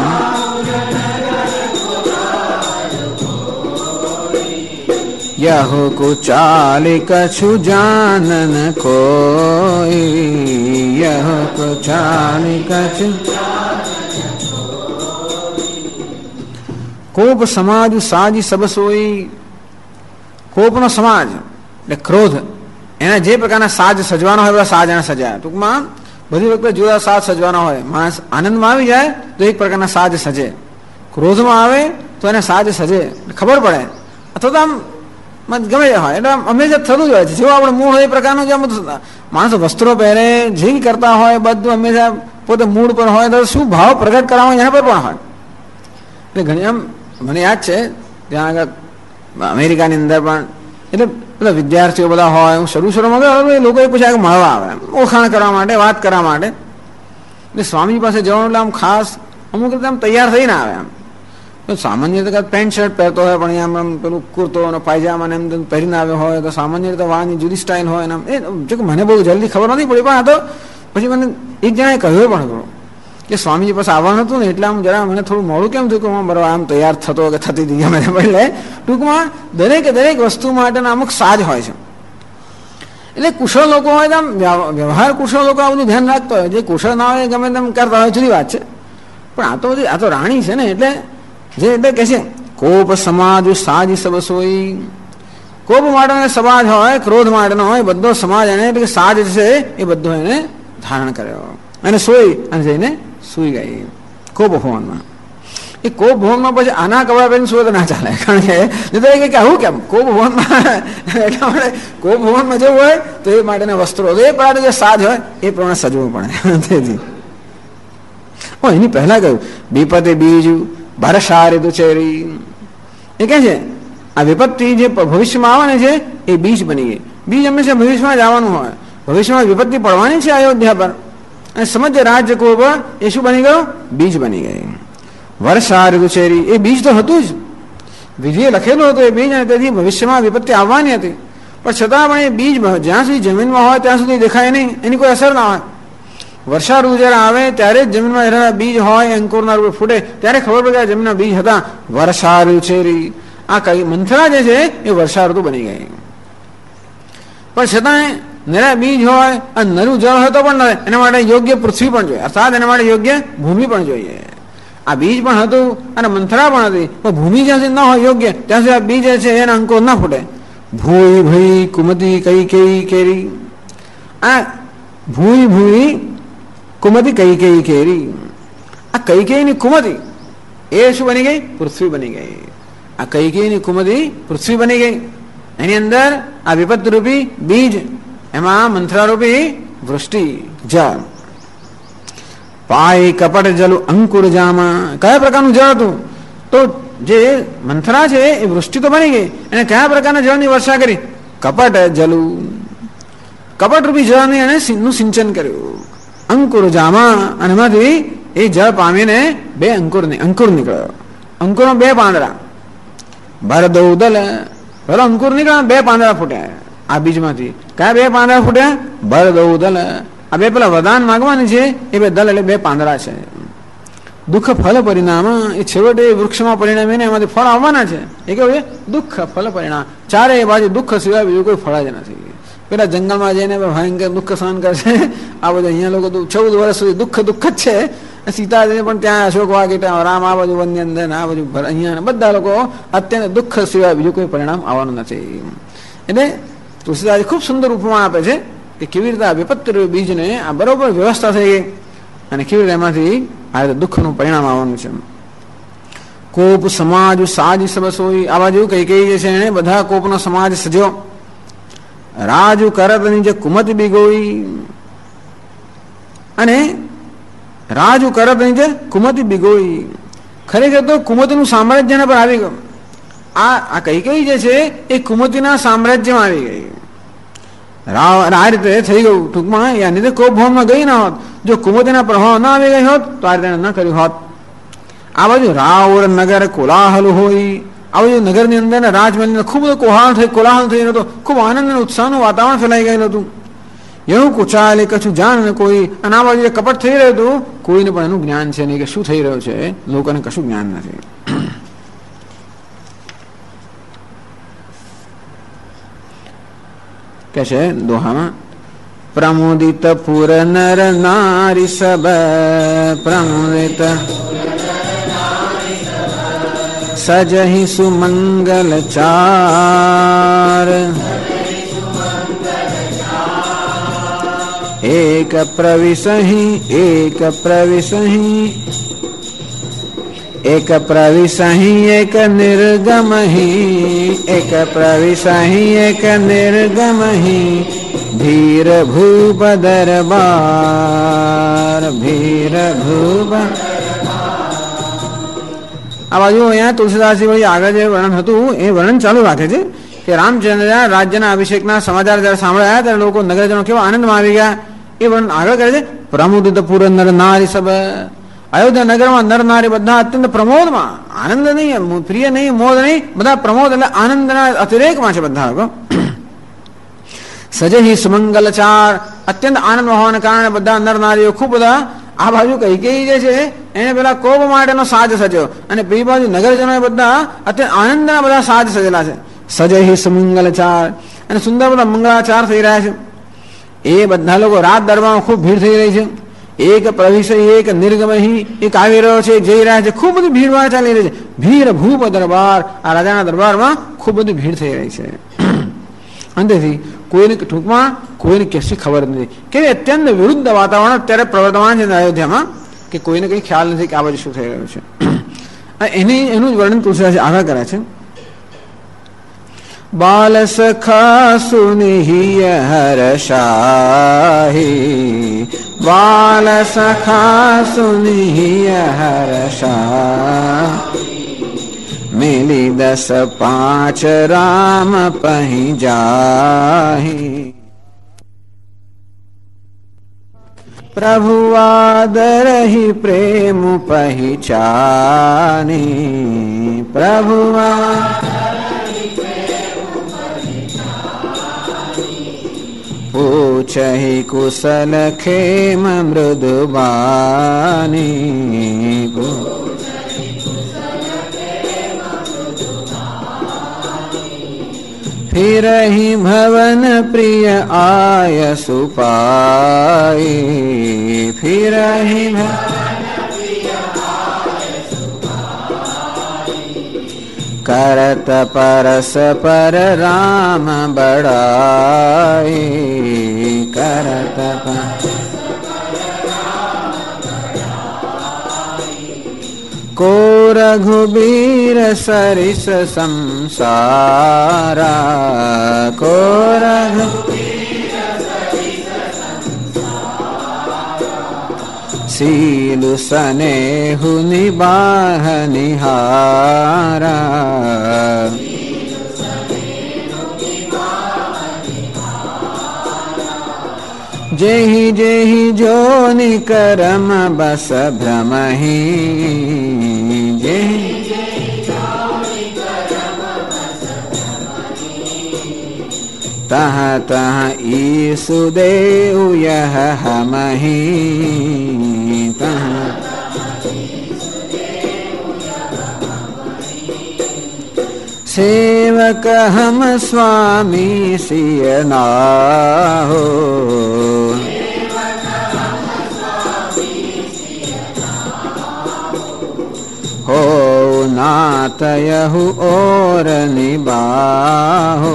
यह कुचालिक छु जानन कोई. यह कुचालिक छु. कोप समाज साज सब सोई. કોપનો સમાજ એટલે ક્રોધ, એના જે પ્રકારના સાજ સજવાનો હોય એવા સાજ એને સજાય. ટૂંકમાં બધી વખતે જુદા સાજ સજવાના હોય. માણસ આનંદમાં આવી જાય તો એક પ્રકારના સાજ સજે, ક્રોધમાં આવે તો એને સાજ સજે, ખબર પડે. અથવા તો આમ ગમે હોય એટલે હંમેશા થતું જ હોય છે. જેવું આપણે મૂળ હોય એ પ્રકારનું જે માણસો વસ્ત્રો પહેરે, જે કરતા હોય બધું હંમેશા પોતે મૂળ પર હોય તો શું ભાવ પ્રગટ કરવા હોય એના પર પણ હોય. એટલે ઘણી આમ મને યાદ છે ત્યાં આગળ અમેરિકાની અંદર પણ એટલે બધા વિદ્યાર્થીઓ બધા હોય, હું શરૂમાં ગયો એ લોકો પછી આગળ મળવા આવે, ઓળખાણ કરવા માટે, વાત કરવા માટે. એટલે સ્વામી પાસે જવાનું એટલે આમ ખાસ અમુક રીતે આમ તૈયાર થઈને આવે. આમ સામાન્ય રીતે પેન્ટ શર્ટ પહેરતો હોય પણ આમ આમ પેલું કુર્તો અને પાયજામા એમ પહેરીને આવ્યો હોય તો સામાન્ય રીતે વાળની જુદી સ્ટાઇલ હોય ને એ જો કે મને બહુ જલ્દી ખબર નથી પડી. પણ આ તો પછી મને એક જણાએ કહ્યું પણ હતું કે સ્વામીજી પાસે આવવાનું હતું ને એટલે આમ જરા મને થોડું મોડું કેમ થયું કે હું બરાબર આમ તૈયાર થતો કે થતી હતી મને. એટલે ટૂંકમાં દરેકે દરેક વસ્તુ માટેના અમુક સાજ હોય છે. એટલે કુશળ લોકો હોય તો આમ વ્યવહાર કુશળ લોકો આ બધું ધ્યાન રાખતો હોય. જે કુશળ ના હોય ગમે તેમ કરતા હોય જુદી વાત છે. પણ આ તો રાણી છે ને એટલે જે એટલે કે છે કોપ સમાજ સાજ સબ સોઈ. કોપ માટેનો સમાજ હોય, ક્રોધ માટેનો હોય, બધો સમાજ એને એટલે સાજ છે એ બધો એને ધારણ કર્યો અને સોઈ અને જઈને સુઈ ગઈ કોપ ભવનમાં. એ કોપ ભવનમાં પછી આના કપડા પહેરીને સુવે તો ના ચાલે. કારણ કે આવું કેમ કોપ ભવનમાં એટલા માટે કોપ ભવનમાં જવું હોય તો એ માટેના વસ્ત્રો એ પ્રમાણે જે સાજ હોય એ પ્રમાણે સજવું પડે. તેથી એની પહેલા કહ્યું બીપતે બીજું ભરસારે દુચેરી. એ કે છે આ વિપત્તિ જે ભવિષ્યમાં આવવાની છે એ બીજ બની ગઈ. બીજ હંમેશા ભવિષ્યમાં જ આવવાનું હોય. ભવિષ્યમાં વિપત્તિ પડવાની છે અયોધ્યા પર અને સમગ્ર રાજ્ય કોપ એ શું બની ગયો? બીજ બની ગઈ. વર્ષારે દુચેરી એ બીજ તો હતું જ, વિધિએ લખેલું હતું એ બીજ, અને તેથી ભવિષ્યમાં વિપત્તિ આવવાની હતી. પણ છતાં પણ એ બીજ જ્યાં સુધી જમીનમાં હોય ત્યાં સુધી દેખાય નહીં, એની કોઈ અસર ના હોય. વર્ષા ઋતુ જયારે આવે ત્યારે જ જમીનમાં રહેલા બીજ હોય અંકુરના રૂપે ફૂટે ત્યારે ખબર પડે કે જમીનના બીજ હતા. વર્ષા ઋતુચેરી આ કઈ મંથરા જે છે એ વર્ષા ઋતુ બની ગઈ. પણ છતાંય નરા બીજ હોય અને નરું જળ હોય તો પણ નરે એના માટે યોગ્ય પૃથ્વી પણ જોઈએ, અર્થાત એના માટે યોગ્ય ભૂમિ પણ જોઈએ. આ બીજ પણ હતું અને મંથરા પણ હતી, પણ ભૂમિ જ્યાં સુધી ન હોય યોગ્ય ત્યાં સુધી આ બીજ છે એના અંકુર ના ફૂટે. ભૂઈ ભૂઈ કુમતી કઈ કઈ કેરી. આ ભૂઈ ભૂઈ કુમતી કઈ કઈ કેરી. આ કઈ કઈ ની કુમતી એ શું બની ગઈ? પૃથ્વી બની ગઈ. આ કઈ કઈ ની કુમતી પૃથ્વી બની ગઈ. એની અંદર આ વિપત્તિ રૂપી બીજ, એમાં મંથરા રૂપી વૃષ્ટિ જળ. પાય કપટ જલ અંકુર જામા. કયા પ્રકારનું જળ હતું? તો જે મંથરા છે એ વૃષ્ટિ તો બની ગઈ, એને કયા પ્રકારના જળની વર્ષા કરી? કપટ જલુ, કપટ રૂપી જળને એને નું સિંચન કર્યું. અંકુર જામા અને એમાંથી એ જળ પામીને બે અંકુર નીકળ્યો. અંકુરમાં બે પાંદડા. ભરદૌદલ પેલો અંકુર નીકળ્યો, બે પાંદડા ફૂટ્યા આ બીજમાંથી. કયા બે પાંદડા ફૂટ્યા? ભરદૌદલ. આ બે પેલા વરદાન માગવાની છે એ બે દલ એટલે બે પાંદડા છે. દુઃખ ફલ પરિણામ એ છેવટે વૃક્ષમાં પરિણામે એમાંથી ફળ આવવાના છે. એ કેવું છે? દુઃખ ફલ પરિણામ. ચારે બાજુ દુઃખ સિવાય બીજું કોઈ ફળ જ નથી. પેલા જંગલમાં જઈને ભયંકર દુઃખ સહન કરશે. આ બધું અહીંયા લોકો 14 વર્ષ સુધી દુઃખ જ છે. સીતાજીને પણ ત્યાં અશોક વાગીટ રામ આ બાજુ વનની અંદર આ બાજુ અહીંયા બધા લોકો અત્યંત દુઃખ સિવાય બીજું કોઈ પરિણામ આવવાનું નથી. એટલે તુલસીદાસ ખૂબ સુંદર ઉપમા આપે છે કે કેવી રીતે આ વિપત્તિ બીજને આ બરોબર વ્યવસ્થા થઈ ગઈ અને કેવી રીતે એમાંથી આ રીતે દુઃખનું પરિણામ આવવાનું છે. કોપ સમાજ સાજ સબ સોઈ. આ બાજુ કઈ કઈ જે છે એને બધા કોપનો સમાજ સજ્યો. રાજુ કરતની જે કુમત બિગોઈ. અને રાજુ કરતની જે કુમતી બિગોઈ. ખરેખર તો કુમતીનું સામ્રાજ્ય પર આવી ગયું. આ કઈ કઈ જે છે એ કુમતીના સામ્રાજ્યમાં આવી ગઈ. આ રીતે થઈ ગયું ટૂંકમાં. યાની તો કોઈ ભોનમાં ગઈ ના હોત, જો કુમતિના પ્રભાવ ના આવી ગઈ હોત તો આ રીતે ન કર્યું હોત. આ બાજુ રાવર નગર કોલાહલ હોય, આ બાજુ નગરની અંદર રાજમહેલની ખૂબ બધો કોલાહલ થઈ રહ્યો હતો, ખૂબ આનંદ અને ઉત્સાહનું વાતાવરણ ફેલાઈ ગયેલું હતું. એવું કુચાલે કશું જાણ ને કોઈ, અને આ બાજુ જે કપટ થઈ રહ્યું હતું કોઈને પણ એનું જ્ઞાન છે નહીં કે શું થઈ રહ્યું છે, લોકોને કશું જ્ઞાન નથી. કે છે દોહામાં, પ્રમોદિત પુર નર નારી સબ, પ્રમોદિત સજહિ સુમંગલ ચાર, એક પ્રવિશહી એક પ્રવિશહી એક પ્રવિશહી એક નિર્ગમહી, એક પ્રવિશહી એક નિર્ગમહી, ધીર ભૂપ દરબાર, ધીર ભૂપ. આ બાજુ અહીંયા તુલસીદાસજી વળી આગળ જે વર્ણન હતું એ વર્ણન ચાલુ રાખે છે કે રામચંદ્ર રાજ્યના અભિષેકના સમાચાર જયારે સાંભળ્યા ત્યારે લોકો નગરજનો કેવા આનંદમાં આવી ગયા એ વર્ણન આગળ કરે છે. પ્રમોદિત પુર નર નારી સબ, અયોધ્યા નગરમાં નર નારી બધા અત્યંત પ્રમોદમાં, આનંદ નહીં, પ્રિય નહીં, મોદ નહીં, બધા પ્રમોદ એટલે આનંદના અતિરેકમાં છે બધા લોકો. સજહિ સુમંગલ ચાર, અત્યંત આનંદ હોવાને કારણે બધા નર નારીઓ ખૂબ બધા. આ બાજુ કૈકેયી જે છે એને પેલા કોપ માટેનો સાજ સજ્યો, અને પેલી બાજુ નગરજનો બધા અત્યંત આનંદના બધા સાજ સજેલા છે. સજહિ સુમંગલ ચાર, અને સુંદર બધા મંગળાચાર થઈ રહ્યા છે. એ બધા લોકો રાત દરબારમાં ખૂબ ભીડ થઈ રહી છે. એક પ્રવિશ એક નિર્ગમહી, એક આવી રહ્યો છે, જઈ રહ્યા છે, ખૂબ બધી ભીડભાડ ચાલી રહી છે. ભીડ ભૂપ દરબાર, આ રાજાના દરબારમાં ખૂબ બધી ભીડ થઈ રહી છે. અંતેથી કોઈને ટૂંકમાં કોઈને કશી ખબર નથી કે અત્યંત વિરુદ્ધ વાતાવરણ અત્યારે પ્રવર્તમાન છે અયોધ્યામાં, કે કોઈને કંઈ ખ્યાલ નથી કે આ બાજુ શું થઈ રહ્યું છે. એનું જ વર્ણન તુલસીદાસ આગળ કરે છે. બાલ સખા સુનિહિય હર્ષાહી, બાલ સખા સુનિહિય હર્ષા, મિલી 10-5 રામ પહી જાહી, પ્રભુ આદરહી પ્રેમ પહેચાની, પ્રભુ પૂછહી કુશલ ખેમ મૃદુબાની, फिरहि भवन प्रिय आय सुपाई, फिरहि करत परस पर राम बड़ाई, करत को रघुबीर सरिस संसारा, को रघुबीर सरिस संसारा, सीलु सनेहु निबाह निहारा, जेहि जेहि जोनि करम बस भ्रमहि, जेहि तह तह ईसुदेव यह हमहि, तह सेवक हम स्वामी सिय नाहो, हो नाथ यहु और निबाहो,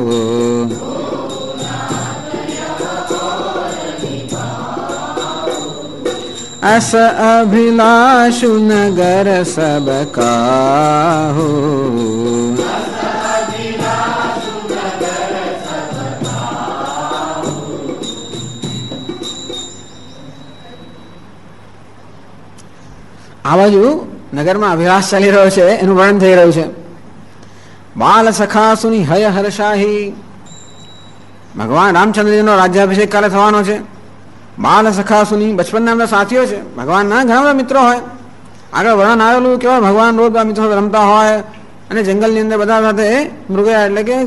अस अभिलाषु नगर सब काहो, આ બાજુ નગરમાં અભિલાષ ચાલી રહ્યો છે એનું વર્ણન થઈ રહ્યું છે. બાલ સખા સુની હય હર્ષાહી, ભગવાન રામચંદ્રજીનો રાજ્યાભિષેક કાલે થવાનો છે. બાલ સખા સુની, બચપનના એમના સાથીઓ છે. ભગવાનના ઘણા બધા મિત્રો હોય. આગળ વર્ણન આવેલું કેવા ભગવાન રોજ મિત્રો સાથે રમતા હોય અને જંગલની અંદર બધા સાથે મૃગયા એટલે કે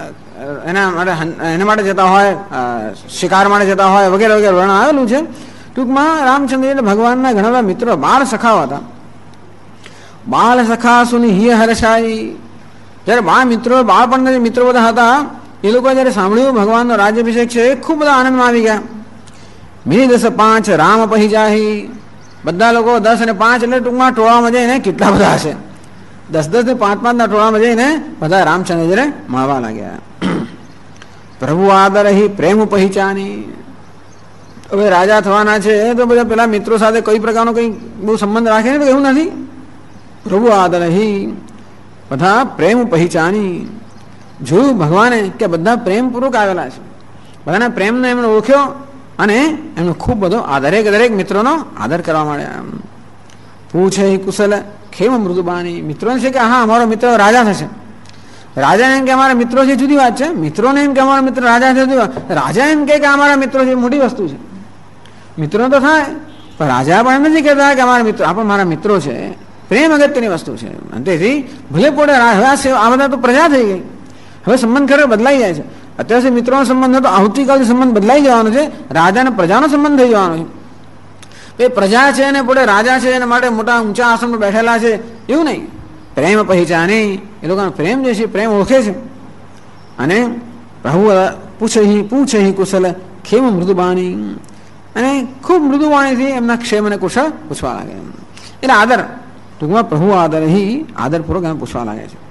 એના માટે જતા હોય, શિકાર માટે જતા હોય વગેરે વગેરે વર્ણન આવેલું છે. ટૂંકમાં રામચંદ્ર એટલે ભગવાનના ઘણા બધા મિત્રો બાળ સખાઓ હતા. બાળ સખા સુની હિય હર્ષાઈ, જ્યારે બાળ મિત્રો બાળપણના જે મિત્રો બધા હતા એ લોકો જ્યારે સાંભળ્યું ભગવાનનો રાજ્યાભિષેક છે એ ખૂબ બધા આનંદમાં આવી ગયા. મિનિ 10:05 રામ પહી જાહી, બધા લોકો 10 અને 5 એટલે ટૂંકમાં ટોળામાં જઈને કેટલા બધા હશે, 10-10 ને 5-5 ના ટોળામાં જઈને બધા રામચંદ્રજીને મળવા લાગ્યા. પ્રભુ આદરહી પ્રેમ પહેચાની, હવે રાજા થવાના છે તો બધા પેલા મિત્રો સાથે કઈ પ્રકારનો કઈ બહુ સંબંધ રાખે ને, એવું નથી. પ્રભુ આદરહી, બધા પ્રેમ પહેચાની, જોયું ભગવાને કે બધા પ્રેમપૂર્વક આવેલા છે, બધાના પ્રેમને એમણે ઓળખ્યો અને એમનો ખૂબ બધો દરેક મિત્રોનો આદર કરવા માંડ્યા. પૂછે કુશલ ખેમ મૃદુબાની, મિત્રોને છે કે હા અમારો મિત્ર રાજા થશે. રાજાને એમ કે અમારા મિત્રો છે જુદી વાત છે, મિત્રોને એમ કે અમારા મિત્ર રાજા છે જુદી વાત. રાજા એમ કે અમારા મિત્રો છે મોટી વસ્તુ છે. મિત્રો તો થાય પણ રાજા પણ એમ નથી કહેતા કે અમારા મિત્રો, આ પણ મારા મિત્રો છે. પ્રેમ અગત્યની વસ્તુ છે. તેથી ભલે પોતે હવે આ બધા તો પ્રજા થઈ ગઈ, હવે સંબંધ ખરેખર બદલાઈ જાય છે. અત્યાર સુધી મિત્રોનો સંબંધ હતો, આવતીકાલથી સંબંધ બદલાઈ જવાનો છે, રાજા અને પ્રજાનો સંબંધ થઈ જવાનો છે. એ પ્રજા છે અને પોતે રાજા છે એના માટે મોટા ઊંચા આસન પર બેઠેલા છે એવું નહીં. પ્રેમ પહેચાની, એ લોકોનો પ્રેમ જે છે પ્રેમ ઓળખે છે. અને પ્રભુ પૂછે કુશલ ખેમ મૃદુબાણી, અને ખૂબ મૃદુવાણીથી એમના ક્ષેમ અને કુશળ પૂછવા લાગે. એટલે આદર, ટૂંકમાં પ્રભુ આદરપૂર્વક એમ પૂછવા લાગે છે.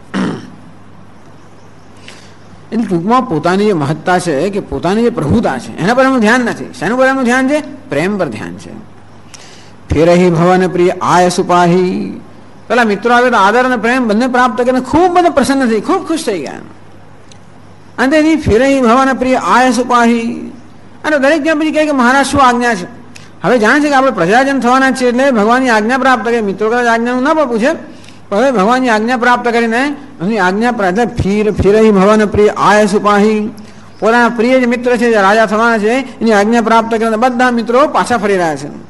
એટલે ટૂંકમાં પોતાની જે મહત્તા છે કે પોતાની જે પ્રભુતા છે એના પર એમનું ધ્યાન નથી. શેનું પર એમનું ધ્યાન છે? પ્રેમ પર ધ્યાન છે. ફેરહી ભવન પ્રિય આય સુપાહી, પેલા મિત્રો આવે તો આદર અને પ્રેમ બંને પ્રાપ્ત કરીને ખૂબ બધા પ્રસન્ન થઈ, ખૂબ ખુશ થઈ ગયા. અને તેથી ફેરહી ભવન પ્રિય આય સુપાહી, અને દરેક જણ પછી કહે કે મહારાજ શું આજ્ઞા છે. હવે જાણે છે કે આપણે પ્રજાજન થવાના છીએ એટલે ભગવાનની આજ્ઞા પ્રાપ્ત કરે. મિત્રો કદાચ આજ્ઞાનું ના પૂછે પણ હવે ભગવાનની આજ્ઞા પ્રાપ્ત કરીને એમની આજ્ઞા પ્રાપ્ત ફિરહી ભવન પ્રિય આય સુપાહી, પોતાના પ્રિય જે મિત્ર છે જે રાજા થવાના છે એની આજ્ઞા પ્રાપ્ત કરીને બધા મિત્રો પાછા ફરી રહ્યા છે.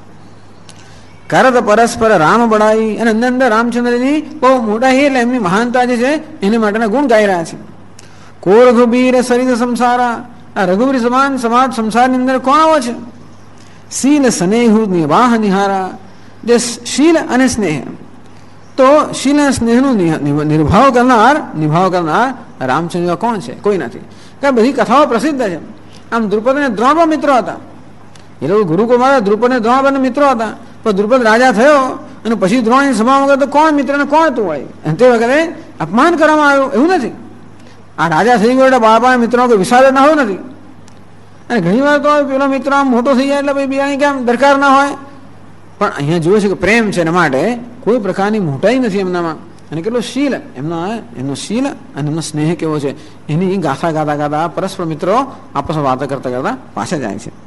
કરત પરસ્પર રામ બડાઈ, અને અંદર રામચંદ્રની બહુ મોટા એટલે એમની મહાનતા જે છે એની માટેના ગુણ ગાઈ રહ્યા છે. કો રઘુબીર સરિત સંસારા, આ રઘુબીર સમાન સમાજ સંસારની અંદર કોણ આવો છે. શીલ સ્નેહુ નિવાહ નિહારા, જે શીલ અને સ્નેહ, તો શીલ અને સ્નેહનું નિભાવ કરનાર રામચંદ્ર કોણ છે? કોઈ નથી. કારણ બધી કથાઓ પ્રસિદ્ધ છે. આમ દ્રુપદ અને દ્રોણ પણ મિત્રો હતા. એ લોકો ગુરુકુમાર દ્રુપદ અને દ્રોણ બંને મિત્રો હતા. પણ દ્રુપદ રાજા થયો અને પછી દ્રોણની સભા વગર તો કોણ મિત્રને કોણ હતું હોય, અને તે વખતે અપમાન કરવામાં આવ્યું એવું નથી. આ રાજા થઈ ગયો એટલે બાળપણ મિત્રો કોઈ વિશાળ ના હોય નથી. અને ઘણી વાર તો પેલો મિત્ર આમ મોટો થઈ જાય એટલે ભાઈ બીજાની કેમ દરકાર ના હોય. પણ અહીંયા જોવે છે કે પ્રેમ છે એના માટે કોઈ પ્રકારની મોટાઈ નથી એમનામાં. અને કેટલો શીલ એમનો શીલ અને એમનો સ્નેહ કેવો છે એની ગાથા ગાતા પરસ્પર મિત્રો આપસમાં વાતો કરતા પાછા જાય છે.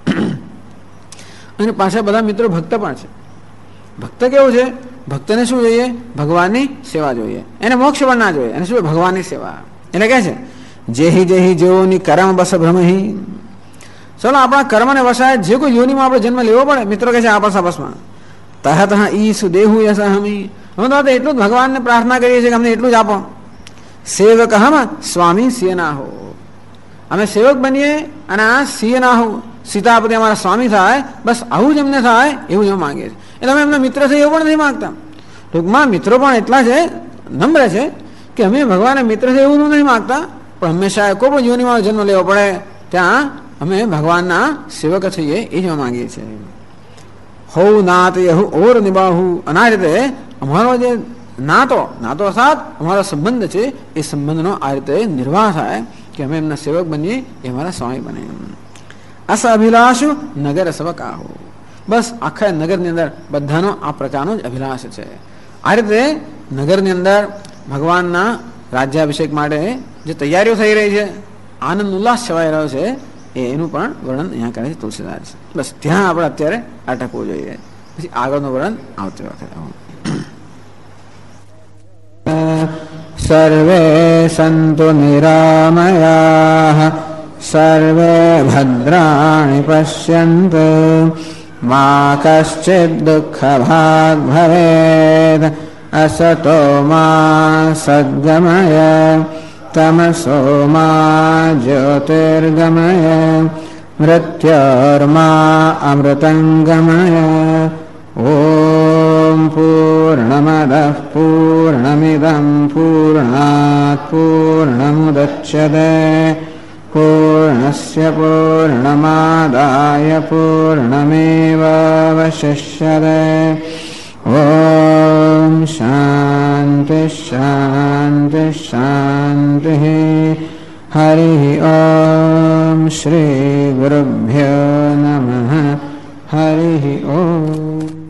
અને પાછા બધા મિત્રો ભક્ત પણ છે. ભક્ત કેવું છે? ભક્તને શું જોઈએ? ભગવાનની સેવા જોઈએ. એને મોક્ષ પણ ના જોઈએ. એને શું? ભગવાનની સેવા. એટલે કહે છે જેહી જેઓની કર્મ બસ ભ્રમહી, ચલો આપણા કર્મને વસાય જે કોઈ યોનિમાં આપણે જન્મ લેવો પડે. મિત્રો કહે છે આપસમાં તહ ઈ સુદેહુ યસહમી, અમે તો એટલું જ ભગવાનને પ્રાર્થના કરીએ છીએ કે અમને એટલું જ આપો. સેવક હમ સ્વામી સિંહ ના હો, અમે સેવક બનીએ અને આ સિંહ ના હો, સીતાપતિ અમારા સ્વામી થાય, બસ આવું જ એમને થાય એવું જ અમે માંગીએ છીએ. એટલે અમે એમના મિત્ર છે એવું પણ નથી માંગતા. ટૂંકમાં મિત્રો પણ એટલા છે નમ્ર છે કે અમે ભગવાનના મિત્ર છે એવું નથી માંગતા, પણ હંમેશા કોઈ પણ યોનિમાં જન્મ લેવો પડે ત્યાં અમે ભગવાનના સેવક થઈએ એ જ માંગીએ છીએ. હૌ નાત યહુ ઓર નિબાહુ, અને આ રીતે અમારો જે નાતો અર્થાત અમારો સંબંધ છે એ સંબંધનો આ રીતે નિર્વાહ થાય કે અમે એમના સેવક બનીએ, એ અમારા સ્વામી બને. અસ અભિલાષ નગર સવકાહો, બસ આખા નગરની અંદર બધાનો આ પ્રકારનો જ અભિલાષ છે. આ રીતે નગરની અંદર ભગવાનના રાજ્યાભિષેક માટે જે તૈયારીઓ થઈ રહી છે, આનંદ ઉલ્લાસ છવાઈ રહ્યો છે, એનું પણ વર્ણન અહીંયા કરે છે તુલસીદાસ. બસ ત્યાં આપણે અત્યારે અટકવું જોઈએ, પછી આગળનું વર્ણન આવતી વખતે. સર્વે સંતો નિરામયા सर्वे भद्राणि पश्यन्तु मा कश्चित् दुःखभाग् भवेत्। असतो मा सद्गमय तमसो मा ज्योतिर्गमय मृत्योर्मा अमृतङ्गमय। ॐ पूर्णमदः पूर्णमिदं पूर्णात् पूर्णमुदच्यते पूर्णस्य पूर्णमादाय पूर्णमेवावशिष्यते। ॐ शान्ति शान्ति शान्तिः। हरिः ॐ श्री गुरुभ्यो नमः। हरिः ॐ।